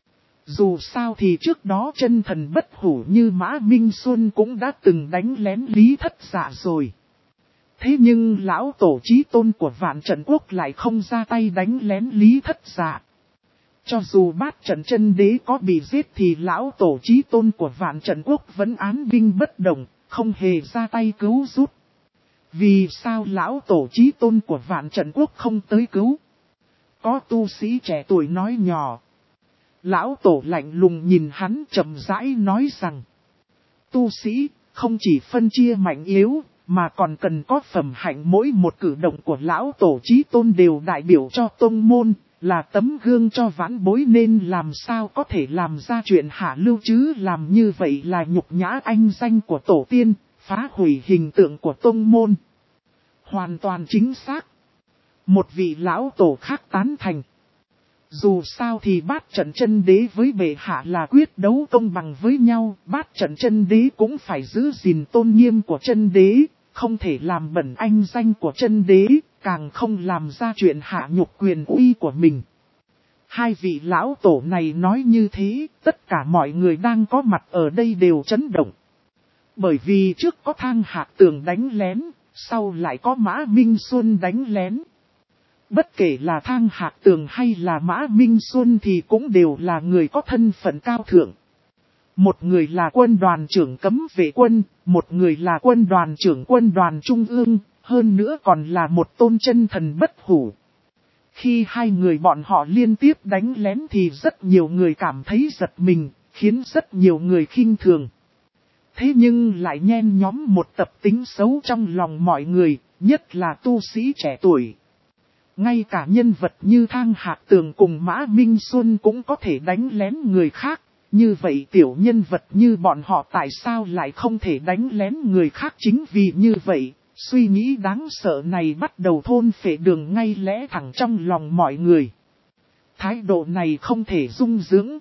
Dù sao thì trước đó chân thần bất hủ như Mã Minh Xuân cũng đã từng đánh lén Lý Thất Dạ rồi. Thế nhưng lão tổ chí tôn của Vạn Trận Quốc lại không ra tay đánh lén Lý Thất Dạ. Cho dù Bát Trận Chân Đế có bị giết thì lão tổ chí tôn của Vạn Trận Quốc vẫn án binh bất động, không hề ra tay cứu giúp. Vì sao lão tổ chí tôn của Vạn Trận Quốc không tới cứu? Có tu sĩ trẻ tuổi nói nhỏ. Lão tổ lạnh lùng nhìn hắn chậm rãi nói rằng: tu sĩ không chỉ phân chia mạnh yếu, mà còn cần có phẩm hạnh, mỗi một cử động của lão tổ chí tôn đều đại biểu cho tông môn, là tấm gương cho vãn bối, nên làm sao có thể làm ra chuyện hạ lưu chứ, làm như vậy là nhục nhã anh danh của tổ tiên, phá hủy hình tượng của tông môn. Hoàn toàn chính xác. Một vị lão tổ khác tán thành. Dù sao thì Bát Trận Chân Đế với bệ hạ là quyết đấu công bằng với nhau, Bát Trận Chân Đế cũng phải giữ gìn tôn nghiêm của chân đế, không thể làm bẩn anh danh của chân đế, càng không làm ra chuyện hạ nhục quyền uy của mình. Hai vị lão tổ này nói như thế, tất cả mọi người đang có mặt ở đây đều chấn động. Bởi vì trước có Thang Hạc Tường đánh lén, sau lại có Mã Minh Xuân đánh lén. Bất kể là Thang Hạc Tường hay là Mã Minh Xuân thì cũng đều là người có thân phận cao thượng. Một người là quân đoàn trưởng cấm vệ quân, một người là quân đoàn trưởng quân đoàn trung ương, hơn nữa còn là một tôn chân thần bất hủ. Khi hai người bọn họ liên tiếp đánh lén thì rất nhiều người cảm thấy giật mình, khiến rất nhiều người khinh thường. Thế nhưng lại nhen nhóm một tập tính xấu trong lòng mọi người, nhất là tu sĩ trẻ tuổi. Ngay cả nhân vật như Thang Hạc Tường cùng Mã Minh Xuân cũng có thể đánh lén người khác. Như vậy tiểu nhân vật như bọn họ tại sao lại không thể đánh lén người khác? Chính vì như vậy, suy nghĩ đáng sợ này bắt đầu thôn phệ đường ngay lẽ thẳng trong lòng mọi người. Thái độ này không thể dung dưỡng.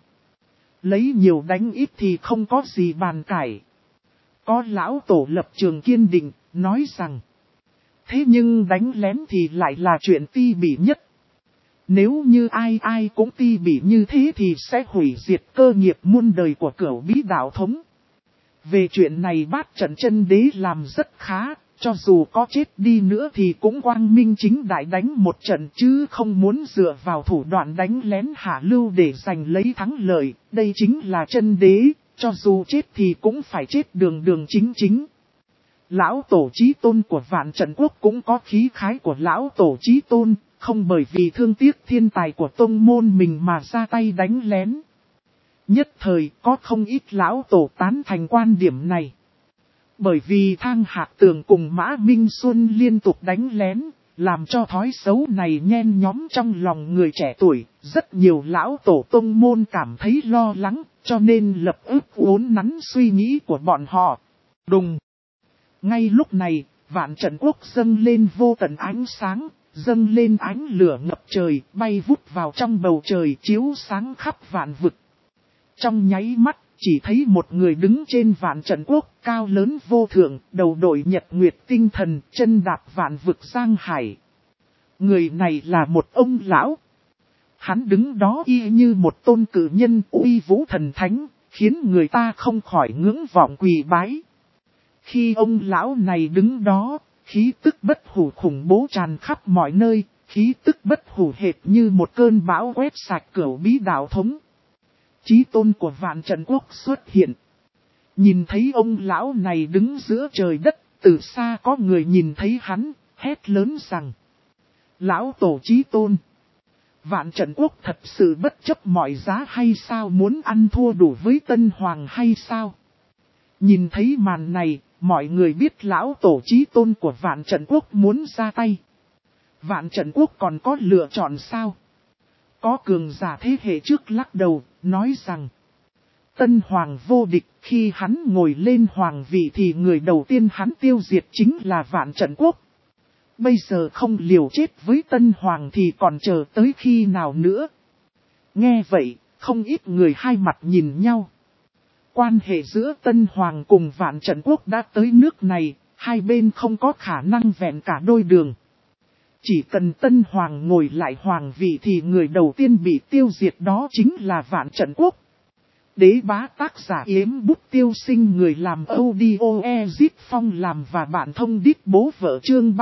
Lấy nhiều đánh ít thì không có gì bàn cãi. Có lão tổ lập trường kiên định, nói rằng: thế nhưng đánh lén thì lại là chuyện ti bỉ nhất. Nếu như ai cũng ti bỉ như thế thì sẽ hủy diệt cơ nghiệp muôn đời của Cửu Bí Đạo Thống. Về chuyện này Bát Trận Chân Đế làm rất khá, cho dù có chết đi nữa thì cũng quang minh chính đại đánh một trận, chứ không muốn dựa vào thủ đoạn đánh lén hạ lưu để giành lấy thắng lợi. Đây chính là chân đế, cho dù chết thì cũng phải chết đường đường chính chính. Lão tổ chí tôn của Vạn Trận Quốc cũng có khí khái của lão tổ chí tôn, không bởi vì thương tiếc thiên tài của tông môn mình mà ra tay đánh lén. Nhất thời có không ít lão tổ tán thành quan điểm này. Bởi vì Thang Hạc Tường cùng Mã Minh Xuân liên tục đánh lén, làm cho thói xấu này nhen nhóm trong lòng người trẻ tuổi, rất nhiều lão tổ tông môn cảm thấy lo lắng, cho nên lập ức uốn nắn suy nghĩ của bọn họ. Đùng! Ngay lúc này, vạn trận quốc dâng lên vô tận ánh sáng, dâng lên ánh lửa ngập trời, bay vút vào trong bầu trời chiếu sáng khắp vạn vực. Trong nháy mắt, chỉ thấy một người đứng trên vạn trận quốc, cao lớn vô thượng, đầu đội nhật nguyệt tinh thần, chân đạp vạn vực giang hải. Người này là một ông lão. Hắn đứng đó y như một tôn cử nhân uy vũ thần thánh, khiến người ta không khỏi ngưỡng vọng quỳ bái. Khi ông lão này đứng đó, khí tức bất hủ khủng bố tràn khắp mọi nơi, khí tức bất hủ hệt như một cơn bão quét sạch cửu bí đạo thống. Chí tôn của vạn trận quốc xuất hiện. Nhìn thấy ông lão này đứng giữa trời đất, từ xa có người nhìn thấy hắn, hét lớn rằng: Lão tổ chí tôn! Vạn trận quốc thật sự bất chấp mọi giá hay sao, muốn ăn thua đủ với Tân Hoàng hay sao? Nhìn thấy màn này, mọi người biết lão tổ chí tôn của vạn trận quốc muốn ra tay. Vạn trận quốc còn có lựa chọn sao? Có cường giả thế hệ trước lắc đầu, nói rằng Tân Hoàng vô địch, khi hắn ngồi lên hoàng vị thì người đầu tiên hắn tiêu diệt chính là vạn trận quốc. Bây giờ không liều chết với Tân Hoàng thì còn chờ tới khi nào nữa? Nghe vậy, không ít người hai mặt nhìn nhau. Quan hệ giữa Tân Hoàng cùng vạn trận quốc đã tới nước này, hai bên không có khả năng vẹn cả đôi đường. Chỉ cần Tân Hoàng ngồi lại hoàng vị thì người đầu tiên bị tiêu diệt đó chính là vạn trận quốc. Đế bá tác giả Yếm Bút Tiêu Sinh, người làm audio Ezit Phong làm và bạn thông đít bố vợ, chương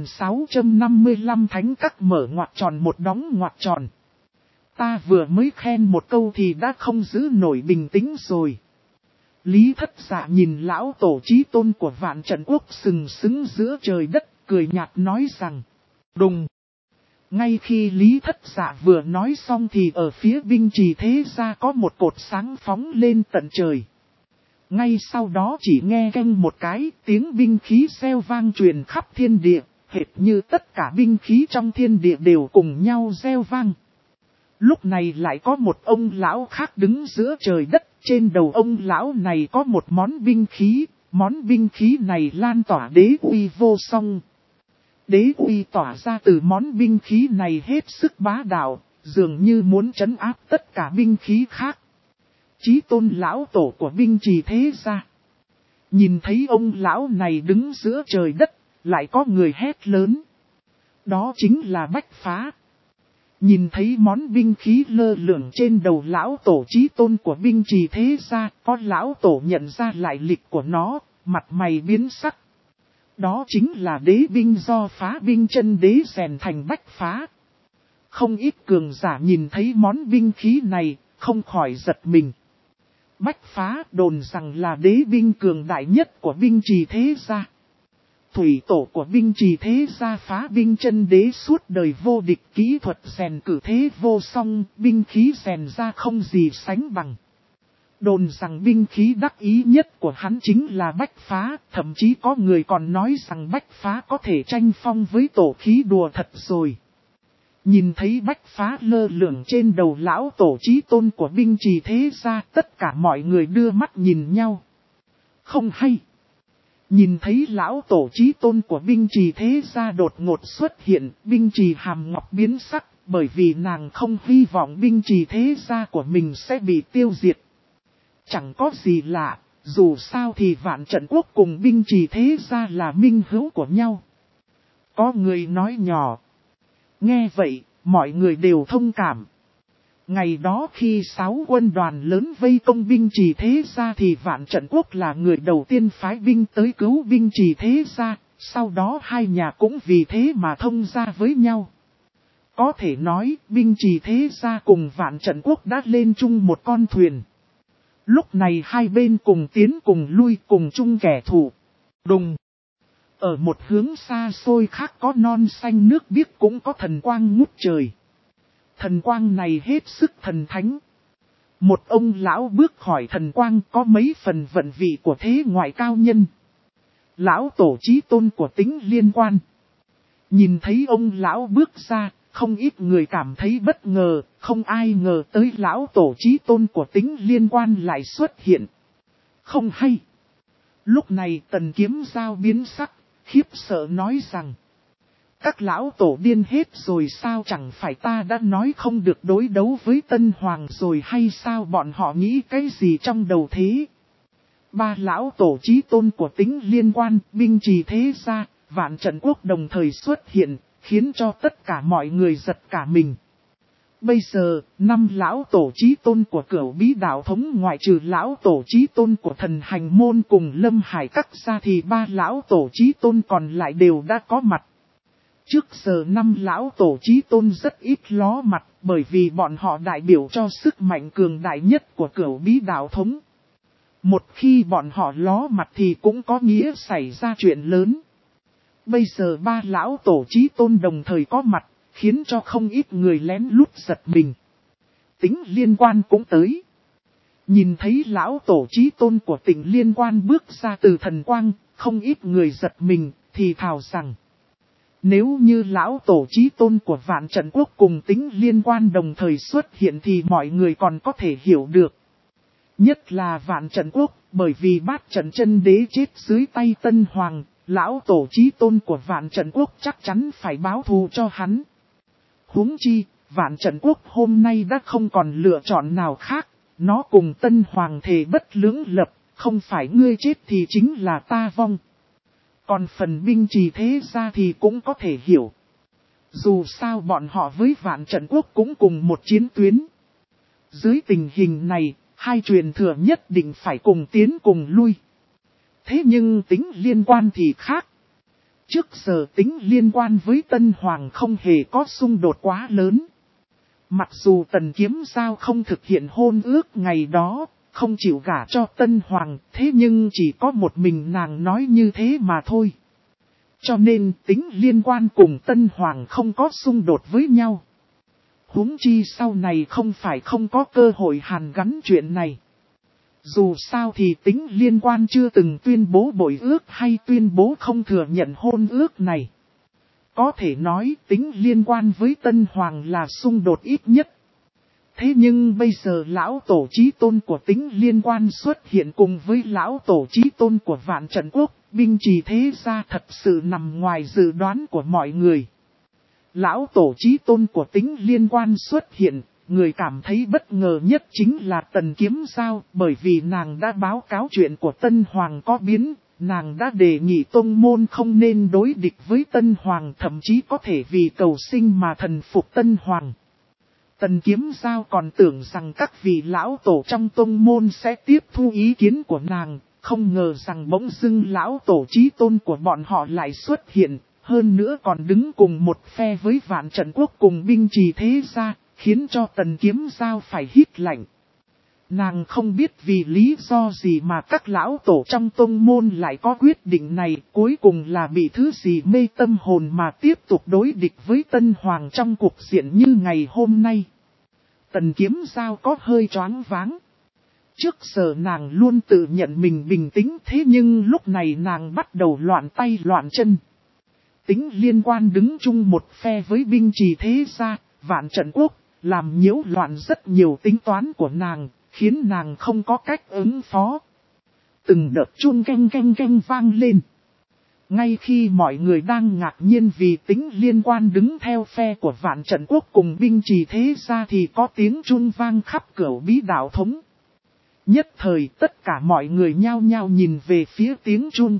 3655 thánh các mở ngoặc tròn một đóng ngoặc tròn. Ta vừa mới khen một câu thì đã không giữ nổi bình tĩnh rồi. Lý Thất Dạ nhìn lão tổ chí tôn của vạn trận quốc sừng sững giữa trời đất, cười nhạt nói rằng: Đùng! Ngay khi Lý Thất Dạ vừa nói xong thì ở phía binh trì thế gia có một cột sáng phóng lên tận trời. Ngay sau đó chỉ nghe keng một cái, tiếng binh khí reo vang truyền khắp thiên địa, hệt như tất cả binh khí trong thiên địa đều cùng nhau reo vang. Lúc này lại có một ông lão khác đứng giữa trời đất, trên đầu ông lão này có một món binh khí này lan tỏa đế uy vô song. Đế uy tỏa ra từ món binh khí này hết sức bá đạo, dường như muốn trấn áp tất cả binh khí khác. Chí tôn lão tổ của binh trì thế gia. Nhìn thấy ông lão này đứng giữa trời đất, lại có người hét lớn. Đó chính là Bách Phá. Nhìn thấy món binh khí lơ lửng trên đầu lão tổ chí tôn của binh trì thế gia, có lão tổ nhận ra lại lịch của nó, mặt mày biến sắc. Đó chính là đế binh do Phá binh chân đế rèn thành Bách Phá. Không ít cường giả nhìn thấy món binh khí này, không khỏi giật mình. Bách Phá đồn rằng là đế binh cường đại nhất của binh trì thế gia. Thủy tổ của binh trì thế gia Phá binh chân đế suốt đời vô địch, kỹ thuật rèn cử thế vô song, binh khí rèn ra không gì sánh bằng. Đồn rằng binh khí đắc ý nhất của hắn chính là Bách Phá, thậm chí có người còn nói rằng Bách Phá có thể tranh phong với tổ khí, đùa thật rồi. Nhìn thấy Bách Phá lơ lửng trên đầu lão tổ chí tôn của binh trì thế gia, tất cả mọi người đưa mắt nhìn nhau. Không hay. Nhìn thấy lão tổ chí tôn của binh trì thế gia đột ngột xuất hiện, binh trì Hàm Ngọc biến sắc, bởi vì nàng không hy vọng binh trì thế gia của mình sẽ bị tiêu diệt. Chẳng có gì lạ, dù sao thì vạn trận quốc cùng binh trì thế gia là minh hữu của nhau. Có người nói nhỏ. Nghe vậy, mọi người đều thông cảm. Ngày đó khi 6 quân đoàn lớn vây công binh trì thế gia thì vạn trận quốc là người đầu tiên phái binh tới cứu binh trì thế gia, sau đó hai nhà cũng vì thế mà thông gia với nhau. Có thể nói, binh trì thế gia cùng vạn trận quốc đã lên chung một con thuyền. Lúc này hai bên cùng tiến cùng lui, cùng chung kẻ thù. Đùng! Ở một hướng xa xôi khác có non xanh nước biếc, cũng có thần quang ngút trời. Thần quang này hết sức thần thánh. Một ông lão bước khỏi thần quang có mấy phần vận vị của thế ngoại cao nhân. Lão tổ chí tôn của Tính Liên Quan. Nhìn thấy ông lão bước ra, không ít người cảm thấy bất ngờ, không ai ngờ tới lão tổ chí tôn của Tính Liên Quan lại xuất hiện. Không hay. Lúc này Tần Kiếm Giao biến sắc, khiếp sợ nói rằng: các lão tổ điên hết rồi sao, chẳng phải ta đã nói không được đối đấu với Tân Hoàng rồi hay sao, bọn họ nghĩ cái gì trong đầu thế? Ba lão tổ chí tôn của Tính Liên Quan, binh trì thế gia, Vạn Trận Quốc đồng thời xuất hiện, khiến cho tất cả mọi người giật cả mình. Bây giờ, 5 lão tổ chí tôn của Cửu Bí Đạo Thống ngoại trừ lão tổ chí tôn của Thần Hành Môn cùng Lâm Hải Các ra thì 3 lão tổ chí tôn còn lại đều đã có mặt. Trước giờ 5 lão tổ chí tôn rất ít ló mặt bởi vì bọn họ đại biểu cho sức mạnh cường đại nhất của Cửu Bí Đạo Thống. Một khi bọn họ ló mặt thì cũng có nghĩa xảy ra chuyện lớn. Bây giờ 3 lão tổ chí tôn đồng thời có mặt, khiến cho không ít người lén lút giật mình. Tính Liên Quan cũng tới. Nhìn thấy lão tổ chí tôn của Tính Liên Quan bước ra từ thần quang, không ít người giật mình, thì thào rằng: nếu như lão tổ chí tôn của Vạn Trận Quốc cùng Tính Liên Quan đồng thời xuất hiện thì mọi người còn có thể hiểu được. Nhất là Vạn Trận Quốc, bởi vì Bát Trận Chân Đế chết dưới tay Tân Hoàng, lão tổ chí tôn của Vạn Trận Quốc chắc chắn phải báo thù cho hắn. Huống chi, Vạn Trận Quốc hôm nay đã không còn lựa chọn nào khác, nó cùng Tân Hoàng thề bất lưỡng lập, không phải ngươi chết thì chính là ta vong. Còn phần binh trì thế gia thì cũng có thể hiểu. Dù sao bọn họ với Vạn Trận Quốc cũng cùng một chiến tuyến. Dưới tình hình này, hai truyền thừa nhất định phải cùng tiến cùng lui. Thế nhưng Tính Liên Quan thì khác. Trước giờ Tính Liên Quan với Tân Hoàng không hề có xung đột quá lớn. Mặc dù Tần Kiếm Giao không thực hiện hôn ước ngày đó, không chịu gả cho Tân Hoàng, thế nhưng chỉ có một mình nàng nói như thế mà thôi. Cho nên Tính Liên Quan cùng Tân Hoàng không có xung đột với nhau. Huống chi sau này không phải không có cơ hội hàn gắn chuyện này. Dù sao thì Tính Liên Quan chưa từng tuyên bố bội ước hay tuyên bố không thừa nhận hôn ước này. Có thể nói Tính Liên Quan với Tân Hoàng là xung đột ít nhất. Thế nhưng bây giờ lão tổ chí tôn của Tính Liên Quan xuất hiện cùng với lão tổ chí tôn của Vạn Trận Quốc, binh trì thế gia thật sự nằm ngoài dự đoán của mọi người. Lão tổ chí tôn của Tính Liên Quan xuất hiện, người cảm thấy bất ngờ nhất chính là Tần Kiếm Giao, bởi vì nàng đã báo cáo chuyện của Tân Hoàng có biến, nàng đã đề nghị tông môn không nên đối địch với Tân Hoàng, thậm chí có thể vì cầu sinh mà thần phục Tân Hoàng. Tần Kiếm Giao còn tưởng rằng các vị lão tổ trong tông môn sẽ tiếp thu ý kiến của nàng, không ngờ rằng bỗng dưng lão tổ chí tôn của bọn họ lại xuất hiện, hơn nữa còn đứng cùng một phe với Vạn Trận Quốc cùng binh trì thế gia, khiến cho Tần Kiếm Giao phải hít lạnh. Nàng không biết vì lý do gì mà các lão tổ trong tông môn lại có quyết định này, cuối cùng là bị thứ gì mê tâm hồn mà tiếp tục đối địch với Tân Hoàng trong cuộc diện như ngày hôm nay. Tần Kiếm Giao có hơi choáng váng. Trước giờ nàng luôn tự nhận mình bình tĩnh, thế nhưng lúc này nàng bắt đầu loạn tay loạn chân. Tính Liên Quan đứng chung một phe với binh trì thế gia, Vạn Trận Quốc, làm nhiễu loạn rất nhiều tính toán của nàng, khiến nàng không có cách ứng phó. Từng đợt chuông canh canh canh vang lên. Ngay khi mọi người đang ngạc nhiên vì Tính Liên Quan đứng theo phe của Vạn Trận Quốc cùng binh trì thế gia thì có tiếng chuông vang khắp Cửu Bí Đạo Thống. Nhất thời tất cả mọi người nhao nhao nhìn về phía tiếng chuông.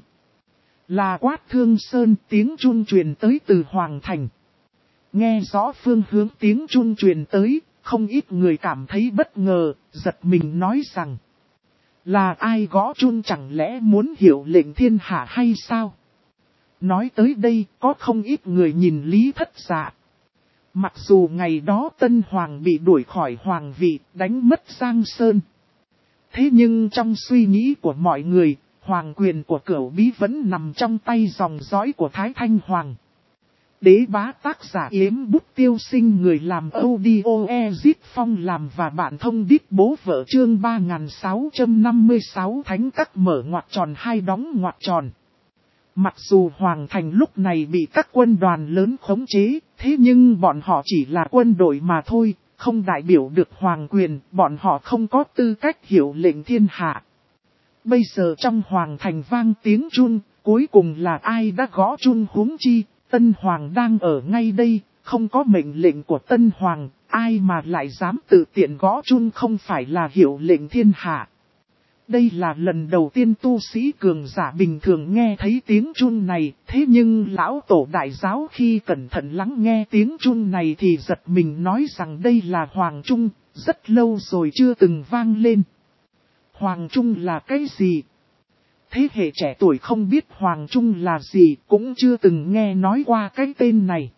Là Quát Thương Sơn, tiếng chuông truyền tới từ Hoàng Thành. Nghe rõ phương hướng tiếng chuông truyền tới, không ít người cảm thấy bất ngờ, giật mình nói rằng: là ai gõ chuông, chẳng lẽ muốn hiệu lệnh thiên hạ hay sao? Nói tới đây, có không ít người nhìn Lý Thất Dạ. Mặc dù ngày đó Tân Hoàng bị đuổi khỏi hoàng vị, đánh mất Giang Sơn. Thế nhưng trong suy nghĩ của mọi người, hoàng quyền của Cửu Bí vẫn nằm trong tay dòng dõi của Thái Thanh Hoàng. Đế bá tác giả Yếm Bút Tiêu Sinh, người làm audio Ezit Phong làm và bạn thông đít bố vợ, chương 3656 thánh các mở ngoặc tròn hai đóng ngoặc tròn. Mặc dù Hoàng Thành lúc này bị các quân đoàn lớn khống chế, thế nhưng bọn họ chỉ là quân đội mà thôi, không đại biểu được hoàng quyền, bọn họ không có tư cách hiệu lệnh thiên hạ. Bây giờ trong Hoàng Thành vang tiếng chun, cuối cùng là ai đã gõ chun huống chi, Tân Hoàng đang ở ngay đây, không có mệnh lệnh của Tân Hoàng, ai mà lại dám tự tiện gõ chun không phải là hiệu lệnh thiên hạ. Đây là lần đầu tiên tu sĩ cường giả bình thường nghe thấy tiếng chun này, thế nhưng lão tổ đại giáo khi cẩn thận lắng nghe tiếng chun này thì giật mình nói rằng đây là Hoàng Trung, rất lâu rồi chưa từng vang lên. Hoàng Trung là cái gì? Thế hệ trẻ tuổi không biết Hoàng Trung là gì, cũng chưa từng nghe nói qua cái tên này.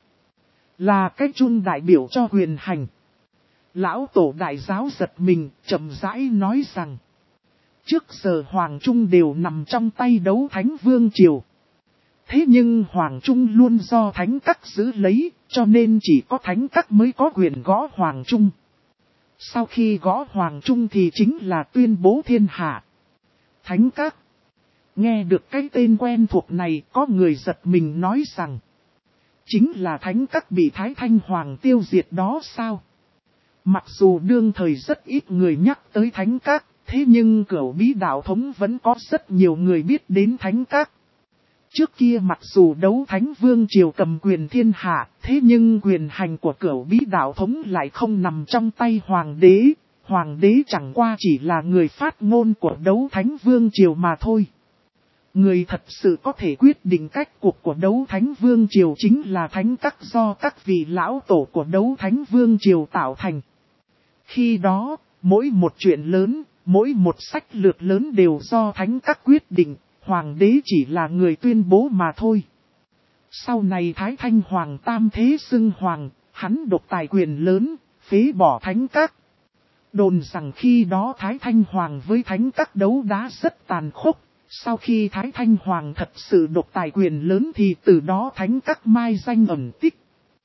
Là cái chun đại biểu cho quyền hành. Lão tổ đại giáo giật mình, chậm rãi nói rằng. Trước giờ Hoàng Trung đều nằm trong tay Đấu Thánh Vương Triều. Thế nhưng Hoàng Trung luôn do Thánh Các giữ lấy, cho nên chỉ có Thánh Các mới có quyền gõ Hoàng Trung. Sau khi gõ Hoàng Trung thì chính là tuyên bố thiên hạ. Thánh Các. Nghe được cái tên quen thuộc này, có người giật mình nói rằng. Chính là Thánh Các bị Thái Thanh Hoàng tiêu diệt đó sao? Mặc dù đương thời rất ít người nhắc tới Thánh Các, thế nhưng Cửu Bí Đạo Thống vẫn có rất nhiều người biết đến Thánh Các. Trước kia mặc dù Đấu Thánh Vương Triều cầm quyền thiên hạ, thế nhưng quyền hành của Cửu Bí Đạo Thống lại không nằm trong tay Hoàng đế. Hoàng đế chẳng qua chỉ là người phát ngôn của Đấu Thánh Vương Triều mà thôi. Người thật sự có thể quyết định cách cuộc của Đấu Thánh Vương Triều chính là Thánh Các do các vị lão tổ của Đấu Thánh Vương Triều tạo thành. Khi đó, mỗi một chuyện lớn, mỗi một sách lược lớn đều do Thánh Các quyết định, Hoàng đế chỉ là người tuyên bố mà thôi. Sau này Thái Thanh Hoàng tam thế xưng hoàng, hắn độc tài quyền lớn, phế bỏ Thánh Các. Đồn rằng khi đó Thái Thanh Hoàng với Thánh Các đấu đá rất tàn khốc, sau khi Thái Thanh Hoàng thật sự độc tài quyền lớn thì từ đó Thánh Các mai danh ẩn tích.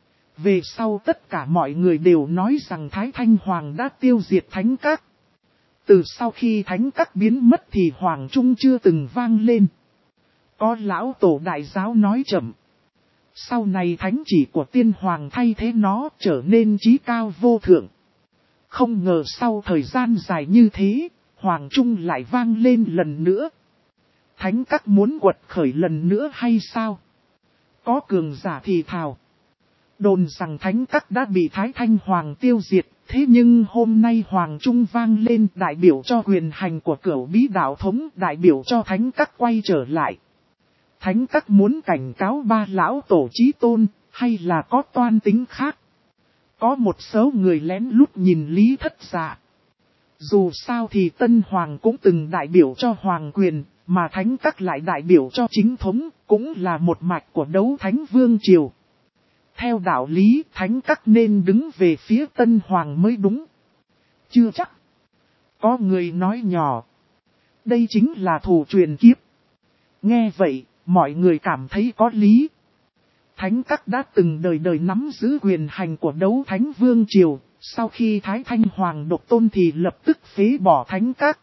Về sau tất cả mọi người đều nói rằng Thái Thanh Hoàng đã tiêu diệt Thánh Các. Từ sau khi Thánh Các biến mất thì Hoàng Trung chưa từng vang lên. Có lão tổ đại giáo nói chậm. Sau này thánh chỉ của tiên hoàng thay thế nó trở nên chí cao vô thượng. Không ngờ sau thời gian dài như thế, Hoàng Trung lại vang lên lần nữa. Thánh Các muốn quật khởi lần nữa hay sao? Có cường giả thì thào. Đồn rằng Thánh Các đã bị Thái Thanh Hoàng tiêu diệt, thế nhưng hôm nay Hoàng Trung vang lên đại biểu cho quyền hành của Cửu Bí Đạo Thống, đại biểu cho Thánh Các quay trở lại. Thánh Các muốn cảnh cáo ba lão tổ chí tôn, hay là có toan tính khác? Có một số người lén lút nhìn Lý Thất Dạ. Dù sao thì Tân Hoàng cũng từng đại biểu cho Hoàng quyền, mà Thánh Các lại đại biểu cho chính thống, cũng là một mạch của Đấu Thánh Vương Triều. Theo đạo lý, Thánh Các nên đứng về phía Tân Hoàng mới đúng. Chưa chắc. Có người nói nhỏ. Đây chính là thù truyền kiếp. Nghe vậy, mọi người cảm thấy có lý. Thánh Các đã từng đời đời nắm giữ quyền hành của Đấu Thánh Vương Triều. Sau khi Thái Thanh Hoàng độc tôn thì lập tức phế bỏ Thánh Các.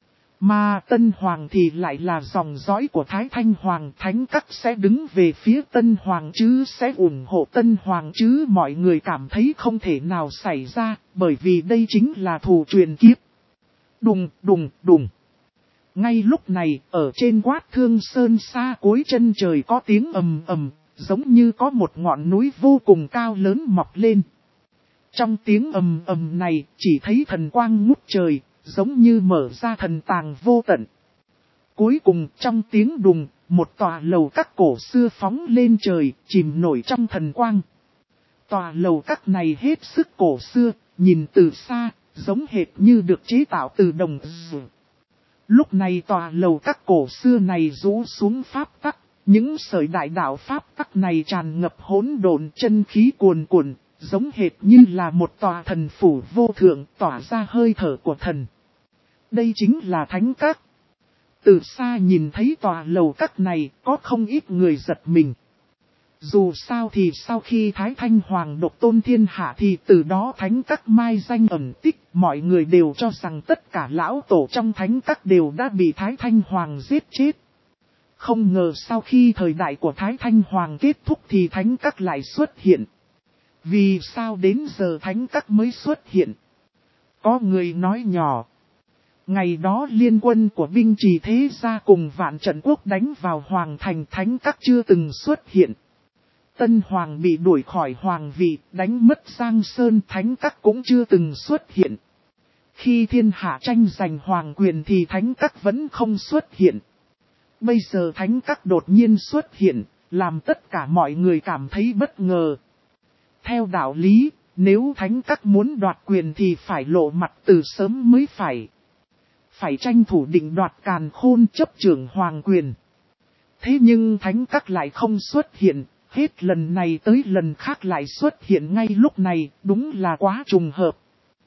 Mà Tân Hoàng thì lại là dòng dõi của Thái Thanh Hoàng. Thánh Các sẽ đứng về phía Tân Hoàng chứ sẽ ủng hộ Tân Hoàng chứ, mọi người cảm thấy không thể nào xảy ra, bởi vì đây chính là thù truyền kiếp. Đùng đùng đùng. Ngay lúc này, ở trên Quát Thương Sơn xa cuối chân trời có tiếng ầm ầm, giống như có một ngọn núi vô cùng cao lớn mọc lên. Trong tiếng ầm ầm này, chỉ thấy thần quang ngút trời, giống như mở ra thần tàng vô tận. Cuối cùng trong tiếng đùng, một tòa lầu các cổ xưa phóng lên trời, chìm nổi trong thần quang. Tòa lầu các này hết sức cổ xưa, nhìn từ xa, giống hệt như được chế tạo từ đồng dụ. Lúc này tòa lầu các cổ xưa này rũ xuống pháp tắc, những sợi đại đạo pháp tắc này tràn ngập hỗn độn, chân khí cuồn cuộn, giống hệt như là một tòa thần phủ vô thượng tỏa ra hơi thở của thần. Đây chính là Thánh Các. Từ xa nhìn thấy tòa lầu các này, có không ít người giật mình. Dù sao thì sau khi Thái Thanh Hoàng độc tôn thiên hạ thì từ đó Thánh Các mai danh ẩn tích, mọi người đều cho rằng tất cả lão tổ trong Thánh Các đều đã bị Thái Thanh Hoàng giết chết. Không ngờ sau khi thời đại của Thái Thanh Hoàng kết thúc thì thánh các lại xuất hiện. Vì sao đến giờ thánh các mới xuất hiện? Có người nói nhỏ. Ngày đó liên quân của binh trì thế gia cùng Vạn Trận Quốc đánh vào Hoàng thành, thánh các chưa từng xuất hiện. Tân Hoàng bị đuổi khỏi hoàng vị, đánh mất Giang Sơn, thánh các cũng chưa từng xuất hiện. Khi thiên hạ tranh giành hoàng quyền thì thánh các vẫn không xuất hiện. Bây giờ thánh các đột nhiên xuất hiện, làm tất cả mọi người cảm thấy bất ngờ. Theo đạo lý, nếu thánh các muốn đoạt quyền thì phải lộ mặt từ sớm mới phải. Phải tranh thủ định đoạt càn khôn chấp trưởng hoàng quyền. Thế nhưng thánh các lại không xuất hiện, hết lần này tới lần khác lại xuất hiện ngay lúc này, đúng là quá trùng hợp.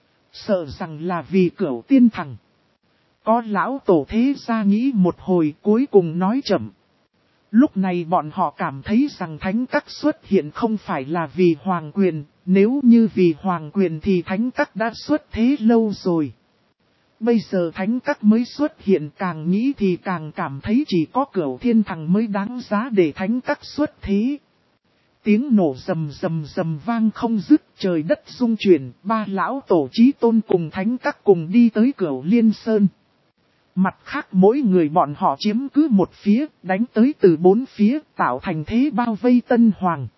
Sợ rằng là vì Cửu Tiên Thằng. Có lão tổ thế gia nghĩ một hồi cuối cùng nói chậm. Lúc này bọn họ cảm thấy rằng thánh các xuất hiện không phải là vì hoàng quyền, nếu như vì hoàng quyền thì thánh các đã xuất thế lâu rồi. Bây giờ thánh các mới xuất hiện, càng nghĩ thì càng cảm thấy chỉ có Cửu Thiên Thằng mới đáng giá để thánh các xuất thế. Tiếng nổ rầm rầm rầm vang không dứt, trời đất rung chuyển, ba lão tổ chí tôn cùng thánh các cùng đi tới Cửu Liên Sơn. Mặt khác mỗi người bọn họ chiếm cứ một phía, đánh tới từ bốn phía, tạo thành thế bao vây Tân Hoàng.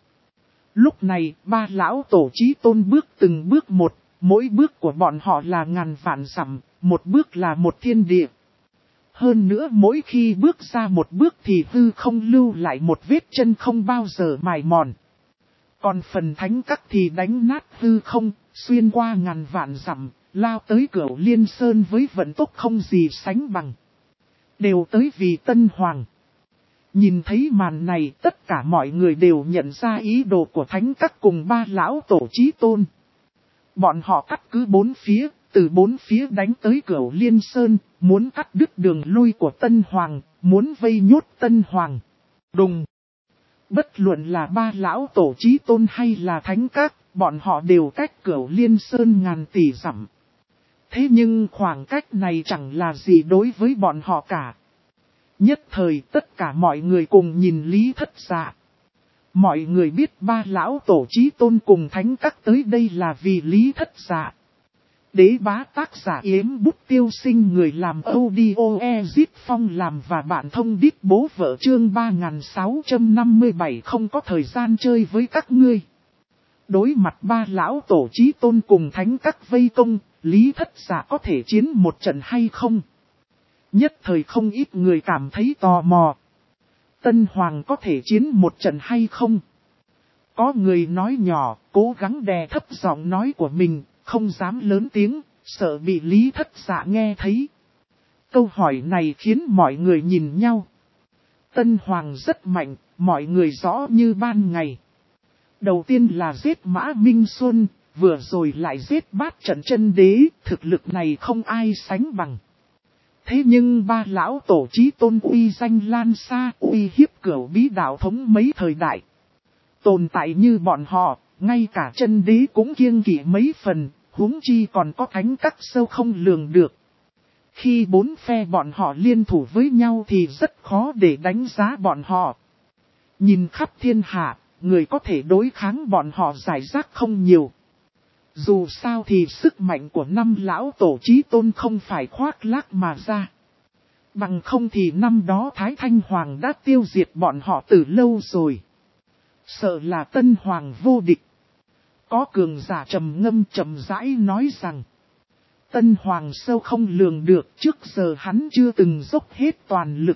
Lúc này, ba lão tổ chí tôn bước từng bước một, mỗi bước của bọn họ là ngàn vạn dặm, một bước là một thiên địa. Hơn nữa mỗi khi bước ra một bước thì hư không lưu lại một vết chân không bao giờ mài mòn. Còn phần thánh các thì đánh nát hư không, xuyên qua ngàn vạn dặm, lao tới Cửu Liên Sơn với vận tốc không gì sánh bằng. Đều tới vì Tân Hoàng. Nhìn thấy màn này tất cả mọi người đều nhận ra ý đồ của thánh các cùng ba lão tổ chí tôn. Bọn họ cắt cứ bốn phía, từ bốn phía đánh tới Cửu Liên Sơn, muốn cắt đứt đường lui của Tân Hoàng, muốn vây nhốt Tân Hoàng. Đùng! Bất luận là ba lão tổ chí tôn hay là thánh các, bọn họ đều cách Cửu Liên Sơn ngàn tỷ dặm. Thế nhưng khoảng cách này chẳng là gì đối với bọn họ cả. Nhất thời tất cả mọi người cùng nhìn Lý Thất Dạ. Mọi người biết ba lão tổ chí tôn cùng thánh các tới đây là vì Lý Thất Dạ. Đế bá tác giả Yếm Bút Tiêu Sinh, người làm audio Ezit Phong làm và bạn thông đít bố vợ chương 3657 không có thời gian chơi với các ngươi. Đối mặt ba lão tổ chí tôn cùng thánh các vây công, Lý Thất Dạ có thể chiến một trận hay không? Nhất thời không ít người cảm thấy tò mò. Tân Hoàng có thể chiến một trận hay không? Có người nói nhỏ, cố gắng đè thấp giọng nói của mình, không dám lớn tiếng, sợ bị Lý Thất Dạ nghe thấy. Câu hỏi này khiến mọi người nhìn nhau. Tân Hoàng rất mạnh, mọi người rõ như ban ngày. Đầu tiên là giết Mã Minh Xuân, vừa rồi lại giết Bát Trận Chân Đế, thực lực này không ai sánh bằng. Thế nhưng ba lão tổ chí tôn uy danh lan xa, uy hiếp Cửu Bí đạo thống mấy thời đại. Tồn tại như bọn họ, ngay cả Chân Đế cũng kiêng kỵ mấy phần, huống chi còn có thánh các sâu không lường được. Khi bốn phe bọn họ liên thủ với nhau thì rất khó để đánh giá bọn họ. Nhìn khắp thiên hạ, người có thể đối kháng bọn họ giải rác không nhiều. Dù sao thì sức mạnh của năm lão tổ chí tôn không phải khoác lác mà ra. Bằng không thì năm đó Thái Thanh Hoàng đã tiêu diệt bọn họ từ lâu rồi. Sợ là Tân Hoàng vô địch. Có cường giả trầm ngâm trầm rãi nói rằng. Tân Hoàng sâu không lường được, trước giờ hắn chưa từng dốc hết toàn lực.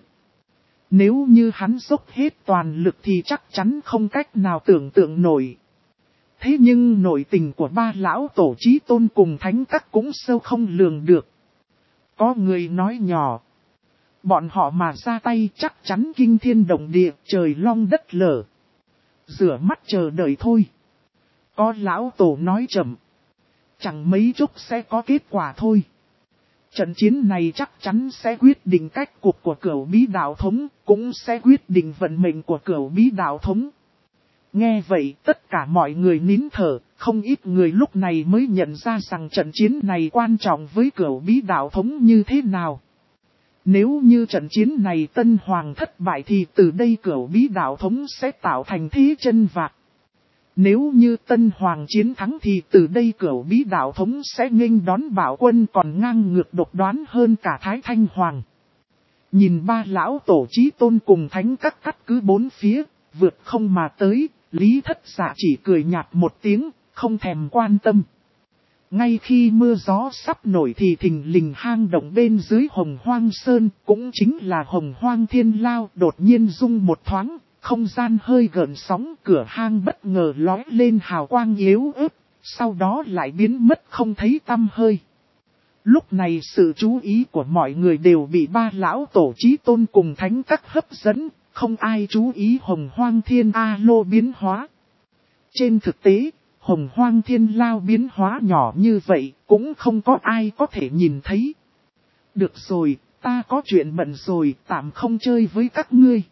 Nếu như hắn dốc hết toàn lực thì chắc chắn không cách nào tưởng tượng nổi. Thế nhưng nội tình của ba lão tổ chí tôn cùng thánh các cũng sâu không lường được. Có người nói nhỏ. Bọn họ mà ra tay chắc chắn kinh thiên động địa, trời long đất lở. Rửa mắt chờ đợi thôi. Có lão tổ nói chậm. Chẳng mấy chốc sẽ có kết quả thôi. Trận chiến này chắc chắn sẽ quyết định cách cục của Cửu Bí đạo thống, cũng sẽ quyết định vận mệnh của Cửu Bí đạo thống. Nghe vậy tất cả mọi người nín thở, không ít người lúc này mới nhận ra rằng trận chiến này quan trọng với Cửu Bí đạo thống như thế nào. Nếu như trận chiến này Tân Hoàng thất bại thì từ đây Cửu Bí đạo thống sẽ tạo thành thế chân vạc. Nếu như Tân Hoàng chiến thắng thì từ đây Cửu Bí đạo thống sẽ nghênh đón Bảo Quân còn ngang ngược độc đoán hơn cả Thái Thanh Hoàng. Nhìn ba lão tổ chí tôn cùng thánh các cắt cứ bốn phía, vượt không mà tới, Lý Thất Dạ chỉ cười nhạt một tiếng, không thèm quan tâm. Ngay khi mưa gió sắp nổi thì thình lình hang động bên dưới Hồng Hoang Sơn, cũng chính là Hồng Hoang Thiên Lao, đột nhiên rung một thoáng, không gian hơi gợn sóng, cửa hang bất ngờ lóe lên hào quang yếu ớt, sau đó lại biến mất không thấy tăm hơi. Lúc này sự chú ý của mọi người đều bị ba lão tổ chí tôn cùng thánh các hấp dẫn, không ai chú ý Hồng Hoang Thiên A Lô biến hóa. Trên thực tế, Hồng Hoang Thiên Lao biến hóa nhỏ như vậy, cũng không có ai có thể nhìn thấy. Được rồi, ta có chuyện bận rồi, tạm không chơi với các ngươi.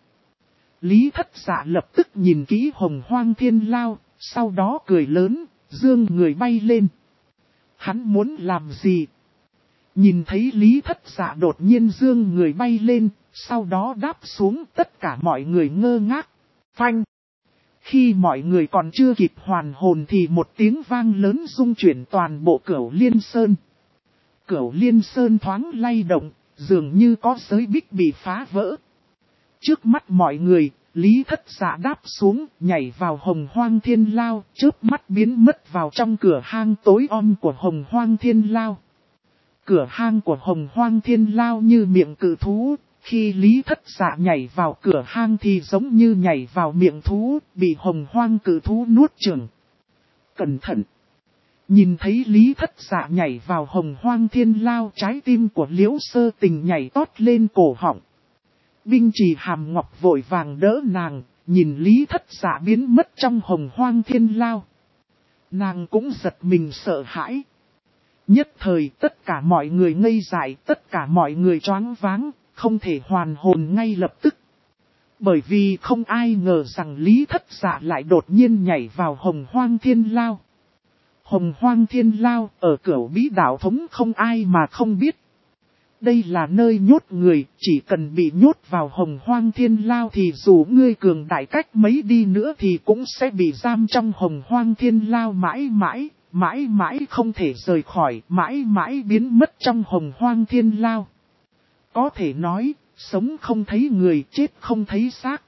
Lý Thất Dạ lập tức nhìn kỹ Hồng Hoang Thiên Lao, sau đó cười lớn, dương người bay lên. Hắn muốn làm gì? Nhìn thấy Lý Thất Dạ đột nhiên dương người bay lên, sau đó đáp xuống, tất cả mọi người ngơ ngác. Phanh! Khi mọi người còn chưa kịp hoàn hồn thì một tiếng vang lớn rung chuyển toàn bộ Cửu Liên Sơn. Cửu Liên Sơn thoáng lay động, dường như có giới bích bị phá vỡ. Trước mắt mọi người, Lý Thất Dạ đáp xuống, nhảy vào Hồng Hoang Thiên Lao, chớp mắt biến mất vào trong cửa hang tối om của Hồng Hoang Thiên Lao. Cửa hang của Hồng Hoang Thiên Lao như miệng cự thú, khi Lý Thất Dạ nhảy vào cửa hang thì giống như nhảy vào miệng thú, bị Hồng Hoang cự thú nuốt chửng. Cẩn thận! Nhìn thấy Lý Thất Dạ nhảy vào Hồng Hoang Thiên Lao, trái tim của Liễu Sơ Tình nhảy tót lên cổ họng. Binh Trì Hàm Ngọc vội vàng đỡ nàng, nhìn Lý Thất Dạ biến mất trong Hồng Hoang Thiên Lao. Nàng cũng giật mình sợ hãi. Nhất thời tất cả mọi người ngây dại, tất cả mọi người choáng váng, không thể hoàn hồn ngay lập tức. Bởi vì không ai ngờ rằng Lý Thất Dạ lại đột nhiên nhảy vào Hồng Hoang Thiên Lao. Hồng Hoang Thiên Lao ở Cửu Bí đạo thống không ai mà không biết. Đây là nơi nhốt người, chỉ cần bị nhốt vào Hồng Hoang Thiên Lao thì dù ngươi cường đại cách mấy đi nữa thì cũng sẽ bị giam trong Hồng Hoang Thiên Lao mãi mãi, mãi mãi không thể rời khỏi, mãi mãi biến mất trong Hồng Hoang Thiên Lao. Có thể nói, sống không thấy người, chết không thấy xác.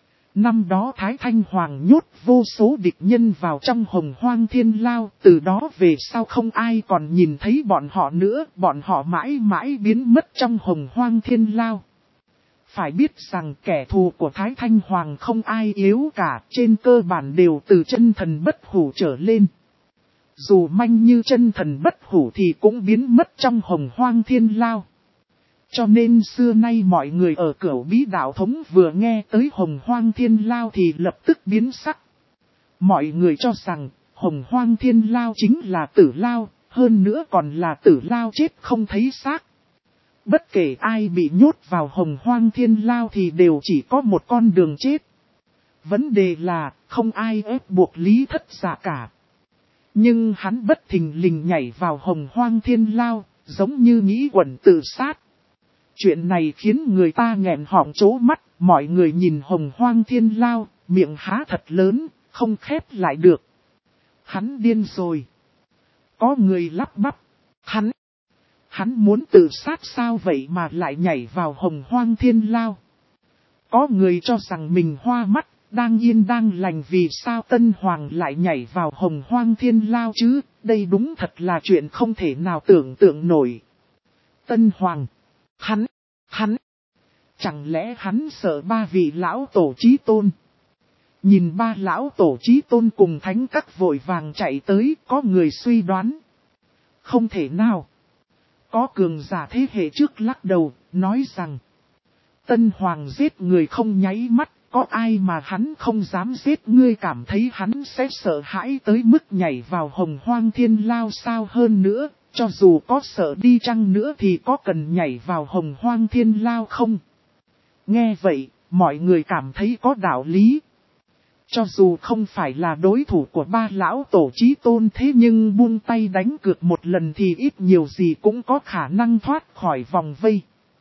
Năm đó Thái Thanh Hoàng nhốt vô số địch nhân vào trong Hồng Hoang Thiên Lao, từ đó về sau không ai còn nhìn thấy bọn họ nữa, bọn họ mãi mãi biến mất trong Hồng Hoang Thiên Lao. Phải biết rằng kẻ thù của Thái Thanh Hoàng không ai yếu cả, trên cơ bản đều từ chân thần bất hủ trở lên. Dù manh như chân thần bất hủ thì cũng biến mất trong Hồng Hoang Thiên Lao. Cho nên xưa nay mọi người ở Cửu Bí đạo thống vừa nghe tới Hồng Hoang Thiên Lao thì lập tức biến sắc. Mọi người cho rằng Hồng Hoang Thiên Lao chính là Tử Lao, hơn nữa còn là Tử Lao chết không thấy xác. Bất kể ai bị nhốt vào Hồng Hoang Thiên Lao thì đều chỉ có một con đường chết. Vấn đề là không ai ép buộc Lý Thất Dạ cả. Nhưng hắn bất thình lình nhảy vào Hồng Hoang Thiên Lao, giống như nghĩ quẩn tự sát. Chuyện này khiến người ta nghẹn họng trố mắt, mọi người nhìn Hồng Hoang Thiên Lao, miệng há thật lớn, không khép lại được. Hắn điên rồi. Có người lắp bắp. Hắn muốn tự sát sao vậy mà lại nhảy vào Hồng Hoang Thiên Lao. Có người cho rằng mình hoa mắt, đang yên đang lành vì sao Tân Hoàng lại nhảy vào Hồng Hoang Thiên Lao chứ, đây đúng thật là chuyện không thể nào tưởng tượng nổi. Tân Hoàng, hắn, chẳng lẽ hắn sợ ba vị lão tổ chí tôn? Nhìn ba lão tổ chí tôn cùng thánh các vội vàng chạy tới, có người suy đoán. Không thể nào. Có cường giả thế hệ trước lắc đầu, nói rằng Tân Hoàng giết người không nháy mắt, có ai mà hắn không dám giết, ngươi cảm thấy hắn sẽ sợ hãi tới mức nhảy vào Hồng Hoang Thiên Lao sao? Hơn nữa, cho dù có sợ đi chăng nữa thì có cần nhảy vào Hồng Hoang Thiên Lao không? Nghe vậy, mọi người cảm thấy có đạo lý. Cho dù không phải là đối thủ của ba lão tổ chí tôn thế nhưng buông tay đánh cược một lần thì ít nhiều gì cũng có khả năng thoát khỏi vòng vây.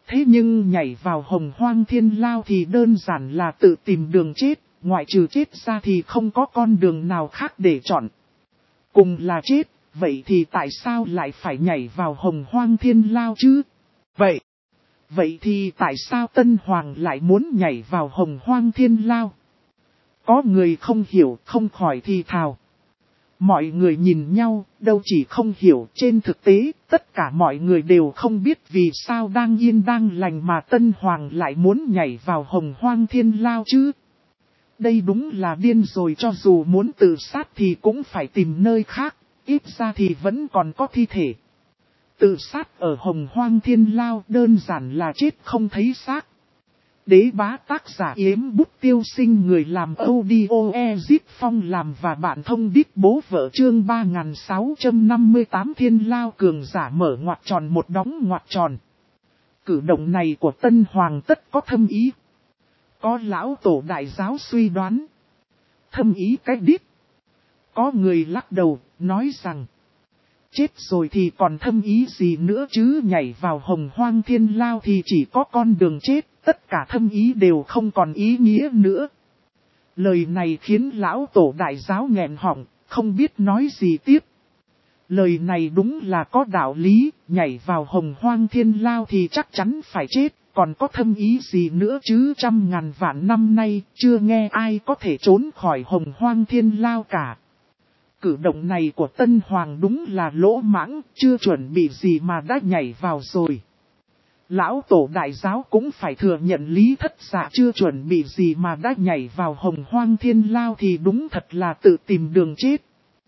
Thế nhưng nhảy vào Hồng Hoang Thiên Lao thì đơn giản là tự tìm đường chết, ngoại trừ chết ra thì không có con đường nào khác để chọn. Cùng là chết, vậy thì tại sao lại phải nhảy vào Hồng Hoang Thiên Lao chứ? Vậy thì tại sao Tân Hoàng lại muốn nhảy vào Hồng Hoang Thiên Lao? Có người không hiểu, không khỏi thì thào. Mọi người nhìn nhau, đâu chỉ không hiểu, trên thực tế, tất cả mọi người đều không biết vì sao đang yên đang lành mà Tân Hoàng lại muốn nhảy vào Hồng Hoang Thiên Lao chứ. Đây đúng là điên rồi, cho dù muốn tự sát thì cũng phải tìm nơi khác, ít ra thì vẫn còn có thi thể. Tự sát ở Hồng Hoang Thiên Lao đơn giản là chết không thấy xác. Đế bá tác giả Yếm Bút Tiêu Sinh, người làm audio Ezip Phong làm và bạn thông đít bố vợ, chương 3658 Thiên Lao cường giả mở ngoặc tròn một đóng ngoặc tròn. Cử động này của Tân Hoàng tất có thâm ý. Có lão tổ đại giáo suy đoán. Thâm ý cái đít. Có người lắc đầu, nói rằng. Chết rồi thì còn thâm ý gì nữa chứ, nhảy vào Hồng Hoang Thiên Lao thì chỉ có con đường chết, tất cả thâm ý đều không còn ý nghĩa nữa. Lời này khiến lão tổ đại giáo nghẹn họng, không biết nói gì tiếp. Lời này đúng là có đạo lý, nhảy vào Hồng Hoang Thiên Lao thì chắc chắn phải chết, còn có thâm ý gì nữa chứ, 100.000 vạn năm nay chưa nghe ai có thể trốn khỏi Hồng Hoang Thiên Lao cả. Cử động này của Tân Hoàng đúng là lỗ mãng, chưa chuẩn bị gì mà đã nhảy vào rồi. Lão tổ đại giáo cũng phải thừa nhận Lý Thất Dạ chưa chuẩn bị gì mà đã nhảy vào Hồng Hoang Thiên Lao thì đúng thật là tự tìm đường chết.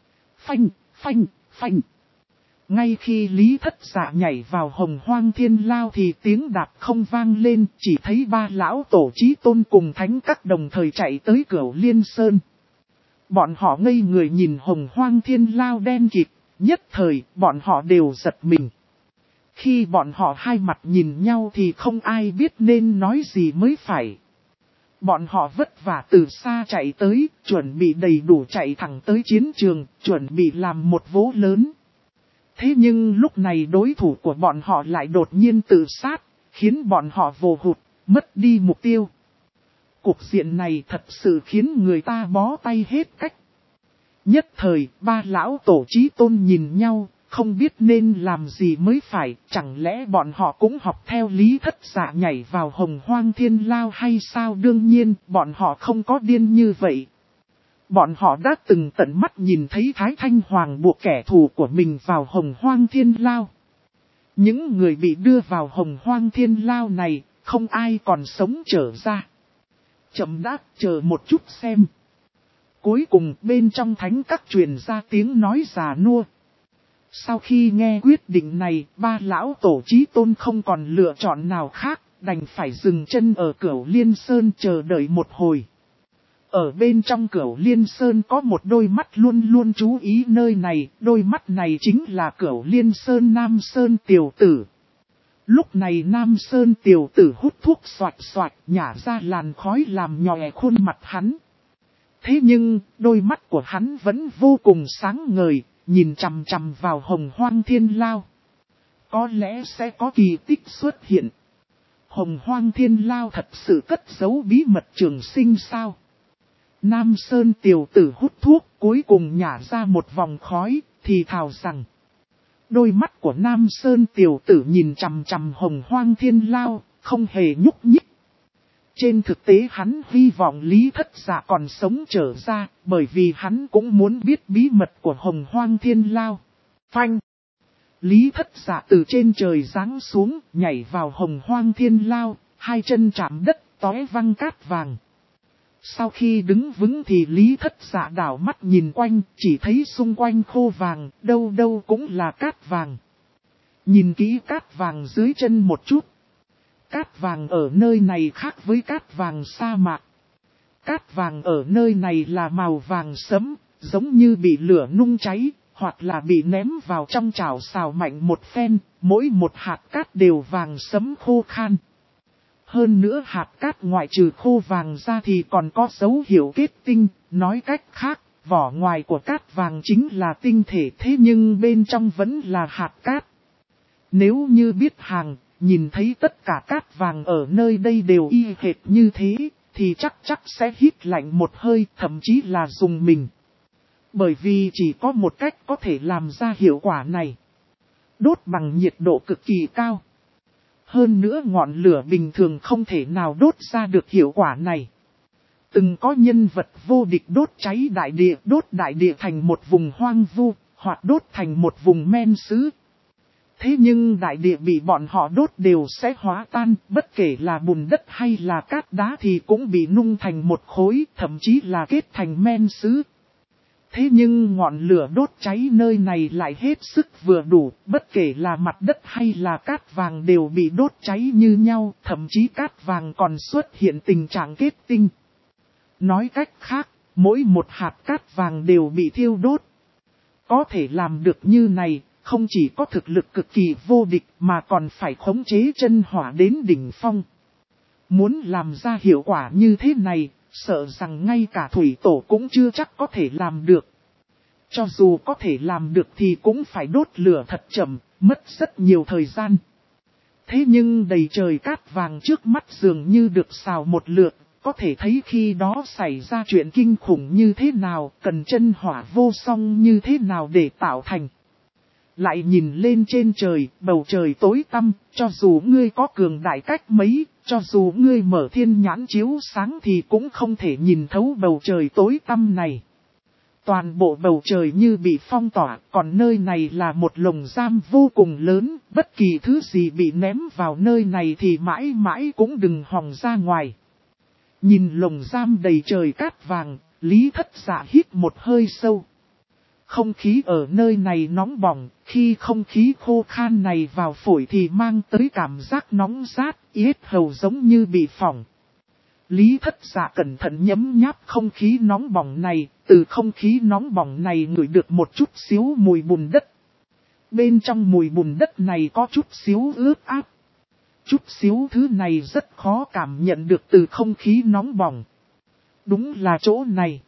Phanh. Ngay khi Lý Thất Dạ nhảy vào Hồng Hoang Thiên Lao thì tiếng đạp không vang lên, chỉ thấy ba lão tổ Chí Tôn cùng Thánh Các đồng thời chạy tới Cửu Liên Sơn. Bọn họ ngây người nhìn Hồng Hoang Thiên Lao đen kịt, nhất thời bọn họ đều giật mình. Khi bọn họ hai mặt nhìn nhau thì không ai biết nên nói gì mới phải. Bọn họ vất vả từ xa chạy tới, chuẩn bị đầy đủ chạy thẳng tới chiến trường, chuẩn bị làm một vố lớn. Thế nhưng lúc này đối thủ của bọn họ lại đột nhiên tự sát, khiến bọn họ vồ hụt, mất đi mục tiêu. Cuộc diện này thật sự khiến người ta bó tay hết cách. Nhất thời, ba lão tổ Chí Tôn nhìn nhau, không biết nên làm gì mới phải, chẳng lẽ bọn họ cũng học theo Lý Thất Dạ nhảy vào Hồng Hoang Thiên Lao hay sao? Đương nhiên, bọn họ không có điên như vậy. Bọn họ đã từng tận mắt nhìn thấy Thái Thanh Hoàng buộc kẻ thù của mình vào Hồng Hoang Thiên Lao. Những người bị đưa vào Hồng Hoang Thiên Lao này, không ai còn sống trở ra. Chậm đã, chờ một chút xem. Cuối cùng bên trong Thánh Các truyền ra tiếng nói già nua. Sau khi nghe quyết định này, ba lão tổ Chí Tôn không còn lựa chọn nào khác, đành phải dừng chân ở Cửu Liên Sơn chờ đợi một hồi. Ở bên trong Cửu Liên Sơn có một đôi mắt luôn luôn chú ý nơi này, đôi mắt này chính là Cửu Liên Sơn Nam Sơn tiểu tử. Lúc này Nam Sơn tiểu tử hút thuốc xoạch xoạch, nhả ra làn khói làm nhòe khuôn mặt hắn. Thế nhưng, đôi mắt của hắn vẫn vô cùng sáng ngời, nhìn chằm chằm vào Hồng Hoang Thiên Lao. Có lẽ sẽ có kỳ tích xuất hiện. Hồng Hoang Thiên Lao thật sự cất giấu bí mật trường sinh sao? Nam Sơn tiểu tử hút thuốc, cuối cùng nhả ra một vòng khói, thì thào rằng. Đôi mắt của Nam Sơn tiểu tử nhìn chằm chằm Hồng Hoang Thiên Lao, không hề nhúc nhích. Trên thực tế hắn hy vọng Lý Thất Dạ còn sống trở ra, bởi vì hắn cũng muốn biết bí mật của Hồng Hoang Thiên Lao. Phanh! Lý Thất Dạ từ trên trời giáng xuống, nhảy vào Hồng Hoang Thiên Lao, hai chân chạm đất, tóe văng cát vàng. Sau khi đứng vững thì Lý Thất Dạ đảo mắt nhìn quanh, chỉ thấy xung quanh khô vàng, đâu đâu cũng là cát vàng. Nhìn kỹ cát vàng dưới chân một chút. Cát vàng ở nơi này khác với cát vàng sa mạc. Cát vàng ở nơi này là màu vàng sẫm, giống như bị lửa nung cháy, hoặc là bị ném vào trong chảo xào mạnh một phen, mỗi một hạt cát đều vàng sẫm khô khan. Hơn nữa hạt cát ngoại trừ khô vàng ra thì còn có dấu hiệu kết tinh, nói cách khác, vỏ ngoài của cát vàng chính là tinh thể, thế nhưng bên trong vẫn là hạt cát. Nếu như biết hàng, nhìn thấy tất cả cát vàng ở nơi đây đều y hệt như thế, thì chắc sẽ hít lạnh một hơi, thậm chí là dùng mình. Bởi vì chỉ có một cách có thể làm ra hiệu quả này. Đốt bằng nhiệt độ cực kỳ cao. Hơn nữa ngọn lửa bình thường không thể nào đốt ra được hiệu quả này. Từng có nhân vật vô địch đốt cháy đại địa thành một vùng hoang vu, hoặc đốt thành một vùng men sứ. Thế nhưng đại địa bị bọn họ đốt đều sẽ hóa tan, bất kể là bùn đất hay là cát đá thì cũng bị nung thành một khối, thậm chí là kết thành men sứ. Thế nhưng ngọn lửa đốt cháy nơi này lại hết sức vừa đủ, bất kể là mặt đất hay là cát vàng đều bị đốt cháy như nhau, thậm chí cát vàng còn xuất hiện tình trạng kết tinh. Nói cách khác, mỗi một hạt cát vàng đều bị thiêu đốt. Có thể làm được như này, không chỉ có thực lực cực kỳ vô địch mà còn phải khống chế chân hỏa đến đỉnh phong. Muốn làm ra hiệu quả như thế này, sợ rằng ngay cả thủy tổ cũng chưa chắc có thể làm được. Cho dù có thể làm được thì cũng phải đốt lửa thật chậm, mất rất nhiều thời gian. Thế nhưng đầy trời cát vàng trước mắt dường như được xào một lượt, có thể thấy khi đó xảy ra chuyện kinh khủng như thế nào, cần chân hỏa vô song như thế nào để tạo thành. Lại nhìn lên trên trời, bầu trời tối tăm, cho dù ngươi có cường đại cách mấy, cho dù ngươi mở thiên nhãn chiếu sáng thì cũng không thể nhìn thấu bầu trời tối tăm này. Toàn bộ bầu trời như bị phong tỏa, còn nơi này là một lồng giam vô cùng lớn, bất kỳ thứ gì bị ném vào nơi này thì mãi mãi cũng đừng hòng ra ngoài. Nhìn lồng giam đầy trời cát vàng, Lý Thất Dạ hít một hơi sâu. Không khí ở nơi này nóng bỏng, khi không khí khô khan này vào phổi thì mang tới cảm giác nóng rát, yết hầu giống như bị phỏng. Lý Thất Dạ cẩn thận nhấm nháp không khí nóng bỏng này, từ không khí nóng bỏng này ngửi được một chút xíu mùi bùn đất. Bên trong mùi bùn đất này có chút xíu ướt áp. Chút xíu thứ này rất khó cảm nhận được từ không khí nóng bỏng. Đúng là chỗ này.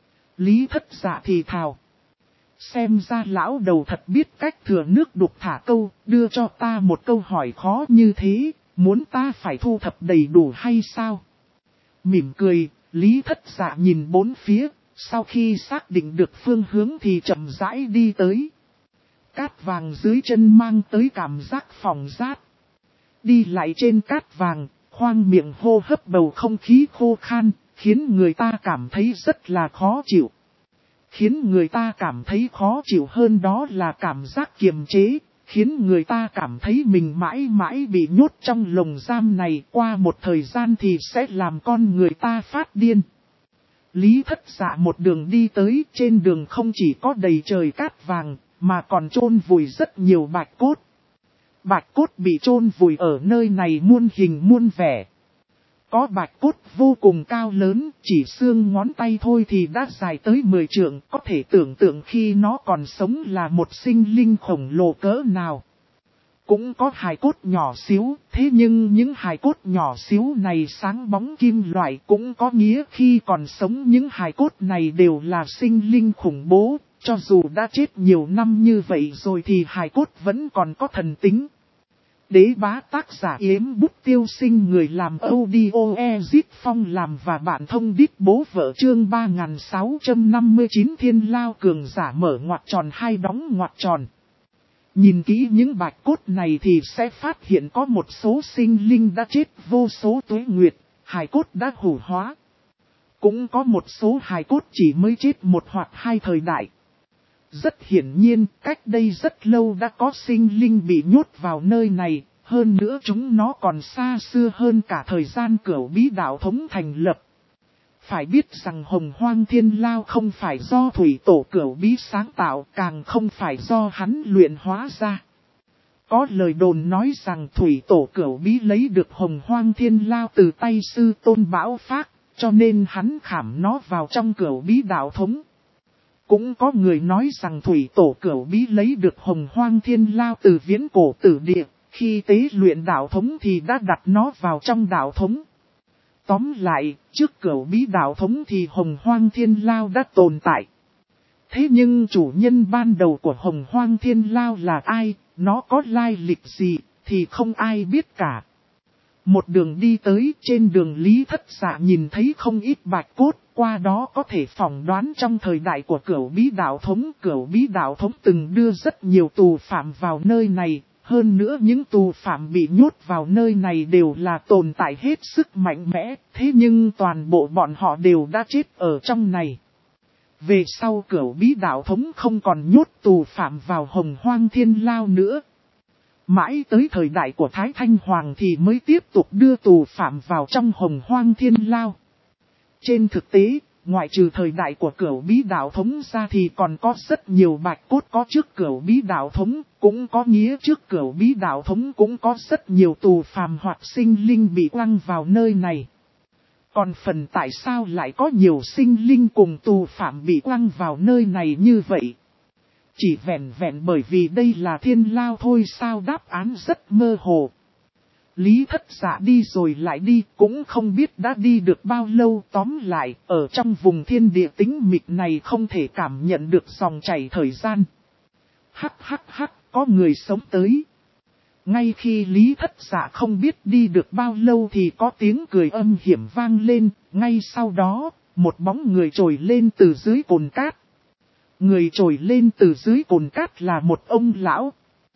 Lý Thất Dạ thì thào. Xem ra lão đầu thật biết cách thừa nước đục thả câu, đưa cho ta một câu hỏi khó như thế, muốn ta phải thu thập đầy đủ hay sao? Mỉm cười, Lý Thất Dạ nhìn bốn phía, sau khi xác định được phương hướng thì chậm rãi đi tới. Cát vàng dưới chân mang tới cảm giác phòng rát. Đi lại trên cát vàng, khoang miệng hô hấp bầu không khí khô khan, khiến người ta cảm thấy rất là khó chịu. Khiến người ta cảm thấy khó chịu hơn đó là cảm giác kiềm chế, khiến người ta cảm thấy mình mãi mãi bị nhốt trong lồng giam này, qua một thời gian thì sẽ làm con người ta phát điên. Lý Thất Dạ một đường đi tới, trên đường không chỉ có đầy trời cát vàng, mà còn chôn vùi rất nhiều bạch cốt. Bạch cốt bị chôn vùi ở nơi này muôn hình muôn vẻ. Có bạch cốt vô cùng cao lớn, chỉ xương ngón tay thôi thì đã dài tới 10 trượng, có thể tưởng tượng khi nó còn sống là một sinh linh khổng lồ cỡ nào. Cũng có hài cốt nhỏ xíu, thế nhưng những hài cốt nhỏ xíu này sáng bóng kim loại, cũng có nghĩa khi còn sống những hài cốt này đều là sinh linh khủng bố, cho dù đã chết nhiều năm như vậy rồi thì hài cốt vẫn còn có thần tính. Đế bá tác giả Yếm Bút Tiêu Sinh, người làm audio Ezit Phong làm và bạn thông đít bố vợ, chương 3659 Thiên Lao cường giả mở ngoặc tròn hai đóng ngoặc tròn. Nhìn kỹ những bạch cốt này thì sẽ phát hiện có một số sinh linh đã chết vô số tuế nguyệt, hài cốt đã hủ hóa. Cũng có một số hài cốt chỉ mới chết một hoặc hai thời đại. Rất hiển nhiên, cách đây rất lâu đã có sinh linh bị nhốt vào nơi này, hơn nữa chúng nó còn xa xưa hơn cả thời gian Cửu Bí đạo thống thành lập. Phải biết rằng Hồng Hoang Thiên Lao không phải do Thủy Tổ Cửu Bí sáng tạo, càng không phải do hắn luyện hóa ra. Có lời đồn nói rằng Thủy Tổ Cửu Bí lấy được Hồng Hoang Thiên Lao từ tay sư Tôn Bảo Phác, cho nên hắn khảm nó vào trong Cửu Bí đạo thống. Cũng có người nói rằng Thủy Tổ Cửu Bí lấy được Hồng Hoang Thiên Lao từ viễn cổ tử địa, khi tế luyện đạo thống thì đã đặt nó vào trong đạo thống. Tóm lại, trước Cửu Bí đạo thống thì Hồng Hoang Thiên Lao đã tồn tại. Thế nhưng chủ nhân ban đầu của Hồng Hoang Thiên Lao là ai, nó có lai lịch gì, thì không ai biết cả. Một đường đi tới, trên đường Lý Thất Dạ nhìn thấy không ít bạch cốt, qua đó có thể phỏng đoán trong thời đại của Cửu Bí Đạo Thống từng đưa rất nhiều tù phạm vào nơi này, hơn nữa những tù phạm bị nhốt vào nơi này đều là tồn tại hết sức mạnh mẽ, thế nhưng toàn bộ bọn họ đều đã chết ở trong này. Về sau Cửu Bí Đạo Thống không còn nhốt tù phạm vào Hồng Hoang Thiên Lao nữa. Mãi tới thời đại của Thái Thanh Hoàng thì mới tiếp tục đưa tù phạm vào trong Hồng Hoang Thiên Lao. Trên thực tế, ngoại trừ thời đại của Cửu Bí Đạo Thống ra thì còn có rất nhiều bạch cốt có trước Cửu Bí Đạo Thống, cũng có nghĩa trước Cửu Bí Đạo Thống cũng có rất nhiều tù phàm hoặc sinh linh bị quăng vào nơi này. Còn phần tại sao lại có nhiều sinh linh cùng tù phạm bị quăng vào nơi này như vậy? Chỉ vẹn vẹn bởi vì đây là Thiên Lao thôi sao? Đáp án rất mơ hồ. Lý Thất Dạ đi rồi lại đi, cũng không biết đã đi được bao lâu. Tóm lại, ở trong vùng thiên địa tĩnh mịch này không thể cảm nhận được dòng chảy thời gian. Hắc hắc hắc, có người sống tới. Ngay khi Lý Thất Dạ không biết đi được bao lâu thì có tiếng cười âm hiểm vang lên, ngay sau đó, một bóng người trồi lên từ dưới cồn cát. Người trồi lên từ dưới cồn cát là một ông lão.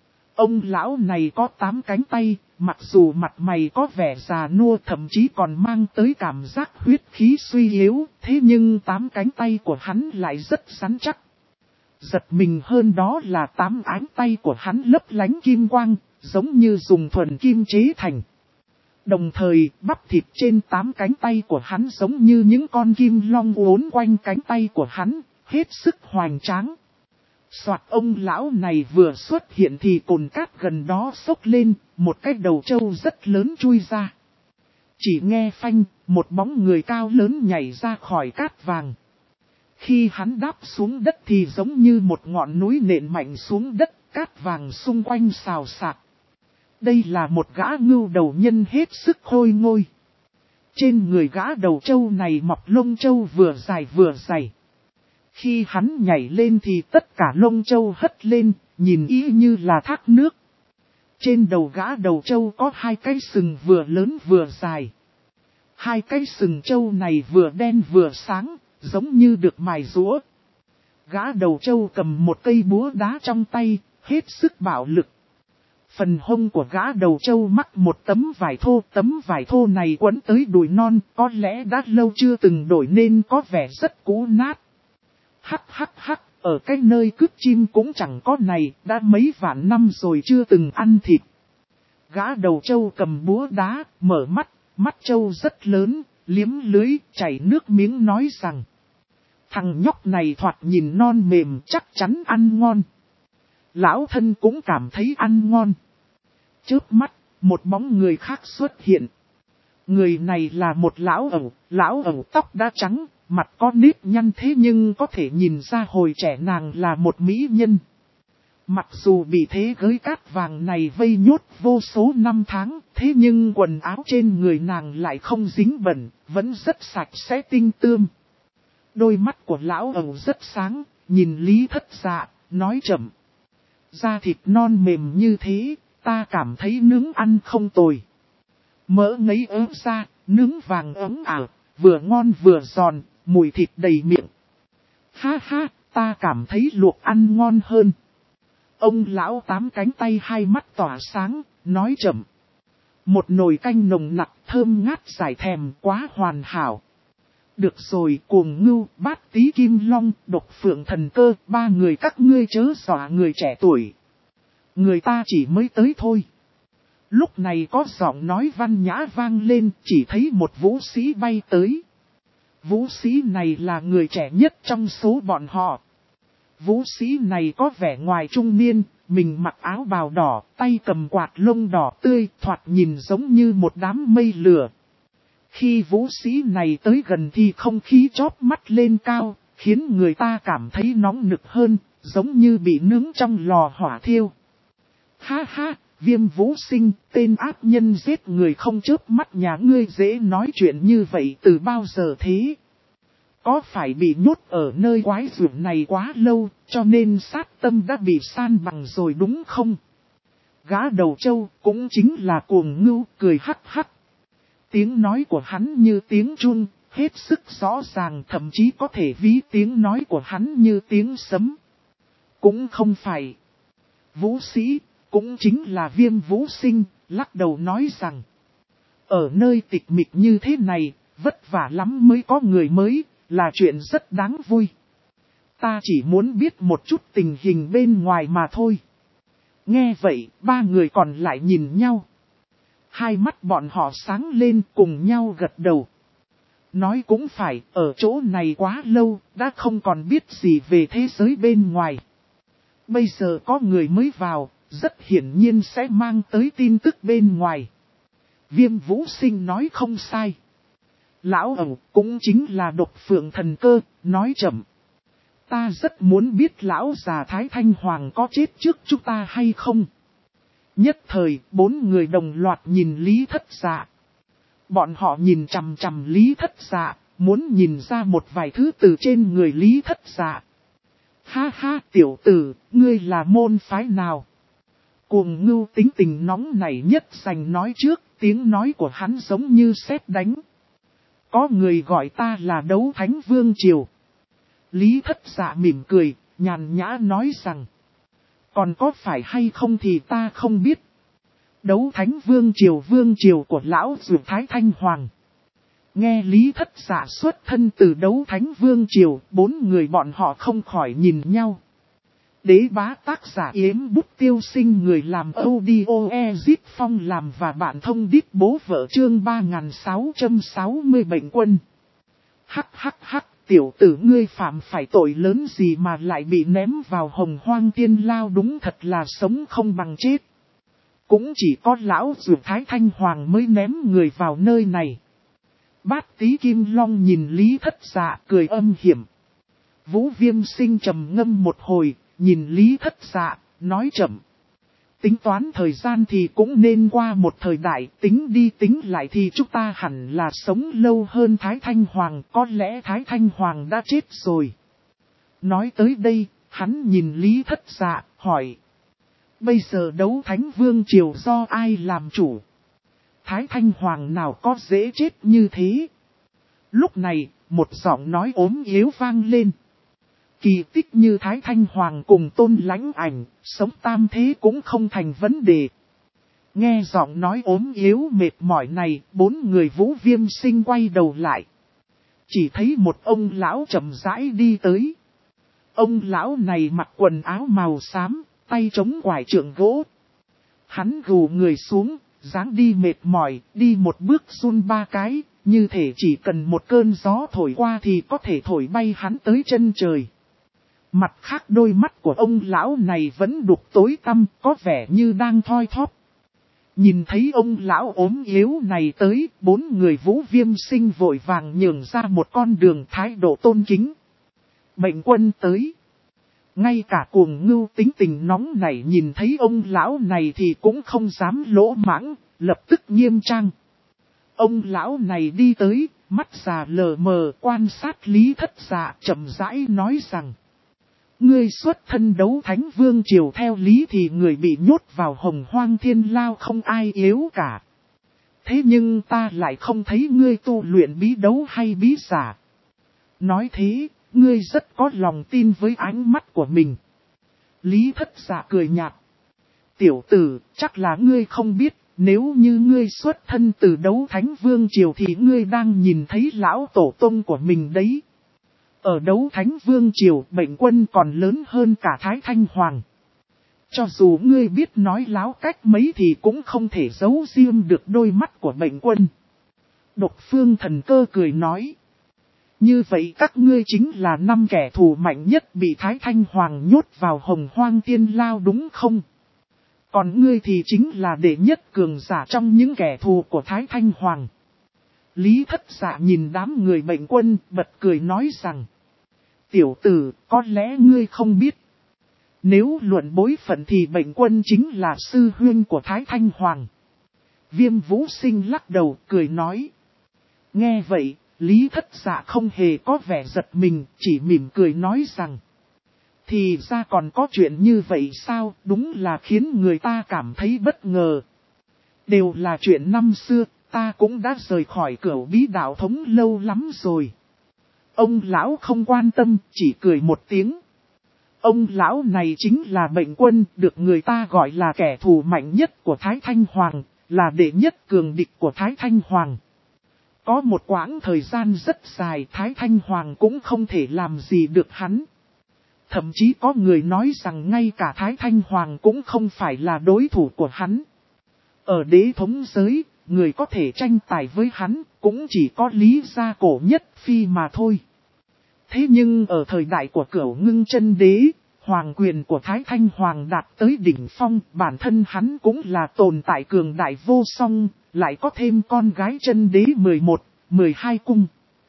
Ông lão này có 8 cánh tay, mặc dù mặt mày có vẻ già nua thậm chí còn mang tới cảm giác huyết khí suy yếu, thế nhưng 8 cánh tay của hắn lại rất rắn chắc. Giật mình hơn đó là 8 ánh tay của hắn lấp lánh kim quang, giống như dùng thuần kim chế thành. Đồng thời, bắp thịt trên 8 cánh tay của hắn giống như những con kim long uốn quanh cánh tay của hắn, hết sức hoành tráng. Soạt, ông lão này vừa xuất hiện thì cồn cát gần đó xốc lên, một cái đầu trâu rất lớn chui ra. Chỉ nghe phanh, một bóng người cao lớn nhảy ra khỏi cát vàng. Khi hắn đáp xuống đất thì giống như một ngọn núi nện mạnh xuống đất, cát vàng xung quanh xào xạc. Đây là một gã ngưu đầu nhân hết sức khôi ngôi. Trên người gã đầu trâu này mọc lông trâu vừa dài vừa dày. Khi hắn nhảy lên thì tất cả lông trâu hất lên, nhìn y như là thác nước. Trên đầu gã đầu trâu có 2 cái sừng vừa lớn vừa dài. 2 cái sừng trâu này vừa đen vừa sáng, giống như được mài rũa. Gã đầu trâu cầm một cây búa đá trong tay, hết sức bạo lực. Phần hông của gã đầu trâu mắc một tấm vải thô này quấn tới đùi non, có lẽ đã lâu chưa từng đổi nên có vẻ rất cũ nát. Hắc hắc hắc, ở cái nơi cướp chim cũng chẳng có này, đã mấy vạn năm rồi chưa từng ăn thịt. Gã đầu trâu cầm búa đá, mở mắt, mắt trâu rất lớn, liếm lưới, chảy nước miếng nói rằng: thằng nhóc này thoạt nhìn non mềm chắc chắn ăn ngon. Lão thân cũng cảm thấy ăn ngon. Chớp mắt, một bóng người khác xuất hiện. Người này là một lão ẩu tóc đã trắng, mặt có nếp nhăn thế nhưng có thể nhìn ra hồi trẻ nàng là một mỹ nhân. Mặc dù bị thế gới cát vàng này vây nhốt vô số năm tháng, thế nhưng quần áo trên người nàng lại không dính bẩn, vẫn rất sạch sẽ tinh tươm. Đôi mắt của lão ẩu rất sáng, nhìn Lý Thất Dạ, nói chậm: da thịt non mềm như thế, ta cảm thấy nướng ăn không tồi. Mỡ ngấy ớm ra, nướng vàng ấm ảo, vừa ngon vừa giòn, mùi thịt đầy miệng. Ha ha, ta cảm thấy luộc ăn ngon hơn. Ông lão 8 cánh tay 2 mắt tỏa sáng, nói chậm: một nồi canh nồng nặc thơm ngát giải thèm quá hoàn hảo. Được rồi, Cuồng Ngưu, Bát Tí Kim Long, Độc Phượng Thần Cơ, 3 người các ngươi chớ dọa người trẻ tuổi. Người ta chỉ mới tới thôi. Lúc này có giọng nói văn nhã vang lên, chỉ thấy một vũ sĩ bay tới. Vũ sĩ này là người trẻ nhất trong số bọn họ. Vũ sĩ này có vẻ ngoài trung niên, mình mặc áo bào đỏ, tay cầm quạt lông đỏ tươi, thoạt nhìn giống như một đám mây lửa. Khi vũ sĩ này tới gần thì không khí chóp mắt lên cao, khiến người ta cảm thấy nóng nực hơn, giống như bị nướng trong lò hỏa thiêu. Ha ha, Viêm Vũ Sinh, tên ác nhân giết người không chớp mắt nhà ngươi dễ nói chuyện như vậy từ bao giờ thế? Có phải bị nhốt ở nơi quái dưỡng này quá lâu, cho nên sát tâm đã bị san bằng rồi đúng không? Gã đầu trâu cũng chính là Cuồng Ngưu cười hắc hắc. Tiếng nói của hắn như tiếng chun, hết sức rõ ràng, thậm chí có thể ví tiếng nói của hắn như tiếng sấm. Cũng không phải. Vũ sĩ, cũng chính là Viêm Vũ Sinh, lắc đầu nói rằng. Ở nơi tịch mịch như thế này, vất vả lắm mới có người mới, là chuyện rất đáng vui. Ta chỉ muốn biết một chút tình hình bên ngoài mà thôi. Nghe vậy, ba người còn lại nhìn nhau. Hai mắt bọn họ sáng lên cùng nhau gật đầu. Nói cũng phải, ở chỗ này quá lâu, đã không còn biết gì về thế giới bên ngoài. Bây giờ có người mới vào, rất hiển nhiên sẽ mang tới tin tức bên ngoài. Viêm Vũ Sinh nói không sai. Lão ẩu cũng chính là Độc Phượng Thần Cơ, nói chậm. Ta rất muốn biết lão già Thái Thanh Hoàng có chết trước chúng ta hay không. Nhất thời, bốn người đồng loạt nhìn Lý Thất Dạ. Bọn họ nhìn chằm chằm Lý Thất Dạ, muốn nhìn ra một vài thứ từ trên người Lý Thất Dạ. Ha ha, tiểu tử, ngươi là môn phái nào? Cuồng Ngưu tính tình nóng nảy nhất giành nói trước, tiếng nói của hắn giống như sét đánh. Có người gọi ta là Đấu Thánh Vương Triều. Lý Thất Dạ mỉm cười, nhàn nhã nói rằng. Còn có phải hay không thì ta không biết. Đấu Thánh Vương Triều của lão Dược Thái Thanh Hoàng. Nghe Lý Thất Dạ xuất thân từ Đấu Thánh Vương Triều, bốn người bọn họ không khỏi nhìn nhau. Đế bá tác giả Yếm Bút Tiêu Sinh, người làm audio Ezip Phong làm và bạn thông đít bố vợ chương 3660 bệnh quân. Hắc hắc hắc, tiểu tử ngươi phạm phải tội lớn gì mà lại bị ném vào Hồng Hoang Tiên Lao, đúng thật là sống không bằng chết. Cũng chỉ có lão Dược Thái Thanh Hoàng mới ném người vào nơi này. Bát Tí Kim Long nhìn Lý Thất Dạ cười âm hiểm. Vũ Viêm Sinh trầm ngâm một hồi, nhìn Lý Thất Dạ, nói chậm. Tính toán thời gian thì cũng nên qua một thời đại, tính đi tính lại thì chúng ta hẳn là sống lâu hơn Thái Thanh Hoàng, có lẽ Thái Thanh Hoàng đã chết rồi. Nói tới đây, hắn nhìn Lý Thất Dạ, hỏi. Bây giờ Đấu Thánh Vương Triều do ai làm chủ? Thái Thanh Hoàng nào có dễ chết như thế? Lúc này, một giọng nói ốm yếu vang lên. Kỳ tích như Thái Thanh Hoàng cùng Tôn Lãnh Ảnh, sống tam thế cũng không thành vấn đề. Nghe giọng nói ốm yếu mệt mỏi này, bốn người Vũ Viêm Sinh quay đầu lại. Chỉ thấy một ông lão chậm rãi đi tới. Ông lão này mặc quần áo màu xám, tay chống quải trượng gỗ. Hắn gù người xuống, dáng đi mệt mỏi, đi một bước run ba cái, như thể chỉ cần một cơn gió thổi qua thì có thể thổi bay hắn tới chân trời. Mặt khác đôi mắt của ông lão này vẫn đục tối tăm, có vẻ như đang thoi thóp. Nhìn thấy ông lão ốm yếu này tới, bốn người Vũ Viêm Sinh vội vàng nhường ra một con đường, thái độ tôn kính. Bệnh quân tới. Ngay cả Cuồng Ngưu tính tình nóng nảy nhìn thấy ông lão này thì cũng không dám lỗ mãng, lập tức nghiêm trang. Ông lão này đi tới, mắt già lờ mờ quan sát Lý Thất Dạ, chậm rãi nói rằng. Ngươi xuất thân Đấu Thánh Vương Triều, theo lý thì người bị nhốt vào Hồng Hoang Thiên Lao không ai yếu cả. Thế nhưng ta lại không thấy ngươi tu luyện bí đấu hay bí giả. Nói thế, ngươi rất có lòng tin với ánh mắt của mình. Lý Thất Dạ cười nhạt. Tiểu tử, chắc là ngươi không biết, nếu như ngươi xuất thân từ Đấu Thánh Vương Triều thì ngươi đang nhìn thấy lão tổ tông của mình đấy. Ở Đấu Thánh Vương Triều, bệnh quân còn lớn hơn cả Thái Thanh Hoàng. Cho dù ngươi biết nói láo cách mấy thì cũng không thể giấu riêng được đôi mắt của bệnh quân. Độc Phương Thần Cơ cười nói. Như vậy các ngươi chính là 5 kẻ thù mạnh nhất bị Thái Thanh Hoàng nhốt vào Hồng Hoang Tiên Lao đúng không? Còn ngươi thì chính là đệ nhất cường giả trong những kẻ thù của Thái Thanh Hoàng. Lý Thất Dạ nhìn đám người bệnh quân, bật cười nói rằng. Tiểu tử, có lẽ ngươi không biết. Nếu luận bối phận thì bệnh quân chính là sư huynh của Thái Thanh Hoàng. Viêm Vũ Sinh lắc đầu, cười nói. Nghe vậy, Lý Thất Dạ không hề có vẻ giật mình, chỉ mỉm cười nói rằng. Thì ra còn có chuyện như vậy sao, đúng là khiến người ta cảm thấy bất ngờ. Đều là chuyện năm xưa, ta cũng đã rời khỏi Cửu Bí đạo thống lâu lắm rồi. Ông lão không quan tâm, chỉ cười một tiếng. Ông lão này chính là Bệnh Quân, được người ta gọi là kẻ thù mạnh nhất của Thái Thanh Hoàng, là đệ nhất cường địch của Thái Thanh Hoàng. Có một quãng thời gian rất dài Thái Thanh Hoàng cũng không thể làm gì được hắn. Thậm chí có người nói rằng ngay cả Thái Thanh Hoàng cũng không phải là đối thủ của hắn. Ở đế thống giới, người có thể tranh tài với hắn cũng chỉ có Lý Gia Cổ Nhất Phi mà thôi. Thế nhưng ở thời đại của Cửu Ngưng Chân Đế, hoàng quyền của Thái Thanh Hoàng đạt tới đỉnh phong, bản thân hắn cũng là tồn tại cường đại vô song, lại có thêm con gái Chân Đế 11, 12 cung.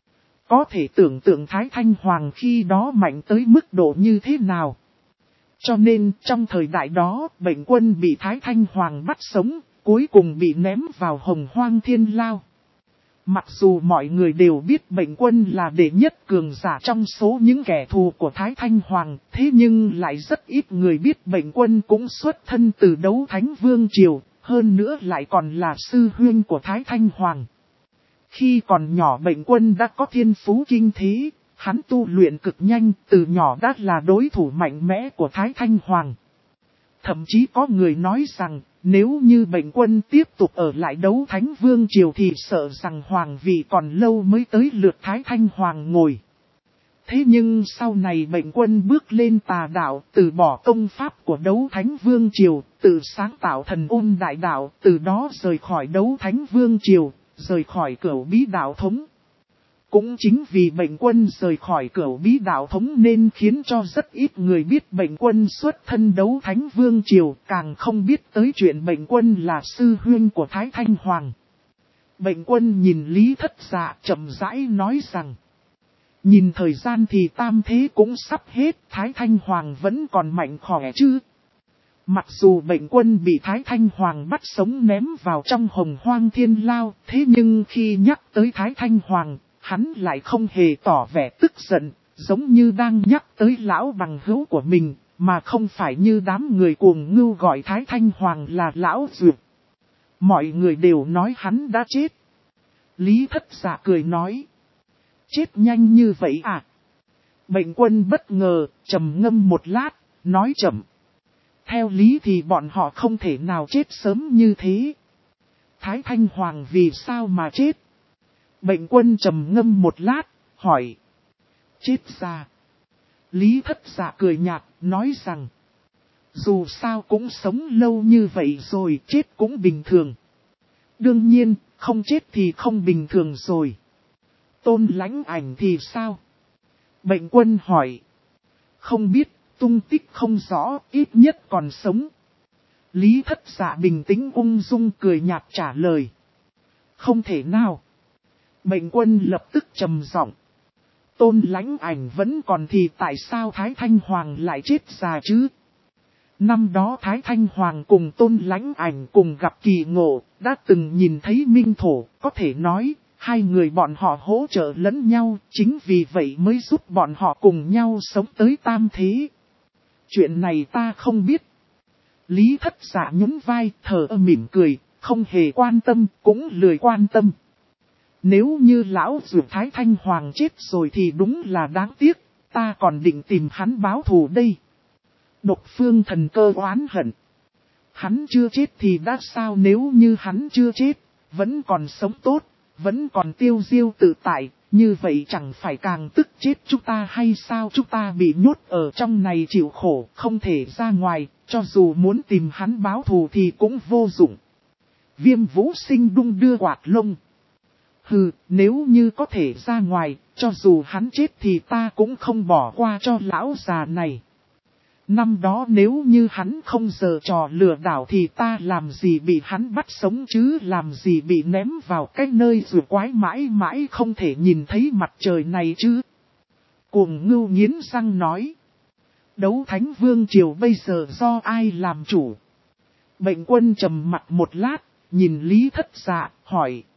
Có thể tưởng tượng Thái Thanh Hoàng khi đó mạnh tới mức độ như thế nào. Cho nên trong thời đại đó, Bệnh Quân bị Thái Thanh Hoàng bắt sống, cuối cùng bị ném vào Hồng Hoang Thiên Lao. Mặc dù mọi người đều biết Bệnh Quân là đệ nhất cường giả trong số những kẻ thù của Thái Thanh Hoàng, thế nhưng lại rất ít người biết Bệnh Quân cũng xuất thân từ Đấu Thánh Vương Triều, hơn nữa lại còn là sư huynh của Thái Thanh Hoàng. Khi còn nhỏ Bệnh Quân đã có thiên phú kinh thế, hắn tu luyện cực nhanh, từ nhỏ đã là đối thủ mạnh mẽ của Thái Thanh Hoàng. Thậm chí có người nói rằng, nếu như Bệnh Quân tiếp tục ở lại Đấu Thánh Vương Triều thì sợ rằng hoàng vị còn lâu mới tới lượt Thái Thanh Hoàng ngồi. Thế nhưng sau này Bệnh Quân bước lên tà đạo, từ bỏ công pháp của Đấu Thánh Vương Triều, tự sáng tạo Thần Ôn Đại Đạo, từ đó rời khỏi Đấu Thánh Vương Triều, rời khỏi Cửu Bí đạo thống. Cũng chính vì Bệnh Quân rời khỏi Cửu Bí đạo thống nên khiến cho rất ít người biết Bệnh Quân xuất thân Đấu Thánh Vương Triều, càng không biết tới chuyện Bệnh Quân là sư huynh của Thái Thanh Hoàng. Bệnh Quân nhìn Lý Thất Dạ chậm rãi nói rằng, nhìn thời gian thì tam thế cũng sắp hết, Thái Thanh Hoàng vẫn còn mạnh khỏe chứ. Mặc dù Bệnh Quân bị Thái Thanh Hoàng bắt sống ném vào trong Hồng Hoang Thiên Lao, thế nhưng khi nhắc tới Thái Thanh Hoàng, hắn lại không hề tỏ vẻ tức giận, giống như đang nhắc tới lão bằng hữu của mình, mà không phải như đám người cuồng ngưu gọi Thái Thanh Hoàng là lão dược. Mọi người đều nói hắn đã chết. Lý Thất Dạ cười nói, chết nhanh như vậy à? Bệnh Quân bất ngờ, trầm ngâm một lát, nói chậm. Theo lý thì bọn họ không thể nào chết sớm như thế. Thái Thanh Hoàng vì sao mà chết? Bệnh Quân trầm ngâm một lát, hỏi. Chết ra. Lý Thất Dạ cười nhạt, nói rằng. Dù sao cũng sống lâu như vậy rồi, chết cũng bình thường. Đương nhiên, không chết thì không bình thường rồi. Tôn Lãnh Ảnh thì sao? Bệnh Quân hỏi. Không biết, tung tích không rõ, ít nhất còn sống. Lý Thất Dạ bình tĩnh ung dung cười nhạt trả lời. Không thể nào. Bệnh Quân lập tức trầm giọng. Tôn Lãnh Ảnh vẫn còn thì tại sao Thái Thanh Hoàng lại chết già chứ? Năm đó Thái Thanh Hoàng cùng Tôn Lãnh Ảnh cùng gặp kỳ ngộ, đã từng nhìn thấy minh thổ, có thể nói, hai người bọn họ hỗ trợ lẫn nhau, chính vì vậy mới giúp bọn họ cùng nhau sống tới tam thế. Chuyện này ta không biết. Lý Thất Dạ nhún vai, thở mỉm cười, không hề quan tâm, cũng lười quan tâm. Nếu như lão dược Thái Thanh Hoàng chết rồi thì đúng là đáng tiếc, ta còn định tìm hắn báo thù đây. Độc Phương Thần Cơ oán hận. Hắn chưa chết thì đã sao, nếu như hắn chưa chết, vẫn còn sống tốt, vẫn còn tiêu diêu tự tại, như vậy chẳng phải càng tức chết chúng ta hay sao? Chúng ta bị nhốt ở trong này chịu khổ, không thể ra ngoài, cho dù muốn tìm hắn báo thù thì cũng vô dụng. Viêm Vũ Sinh đung đưa quạt lông. Hừ, nếu như có thể ra ngoài, cho dù hắn chết thì ta cũng không bỏ qua cho lão già này. Năm đó nếu như hắn không giở trò lừa đảo thì ta làm gì bị hắn bắt sống chứ, làm gì bị ném vào cái nơi rùa quái mãi mãi không thể nhìn thấy mặt trời này chứ. Cuồng Ngưu nghiến răng nói. Đấu Thánh Vương Triều bây giờ do ai làm chủ? Bệnh Quân trầm mặt một lát, nhìn Lý Thất Dạ, hỏi.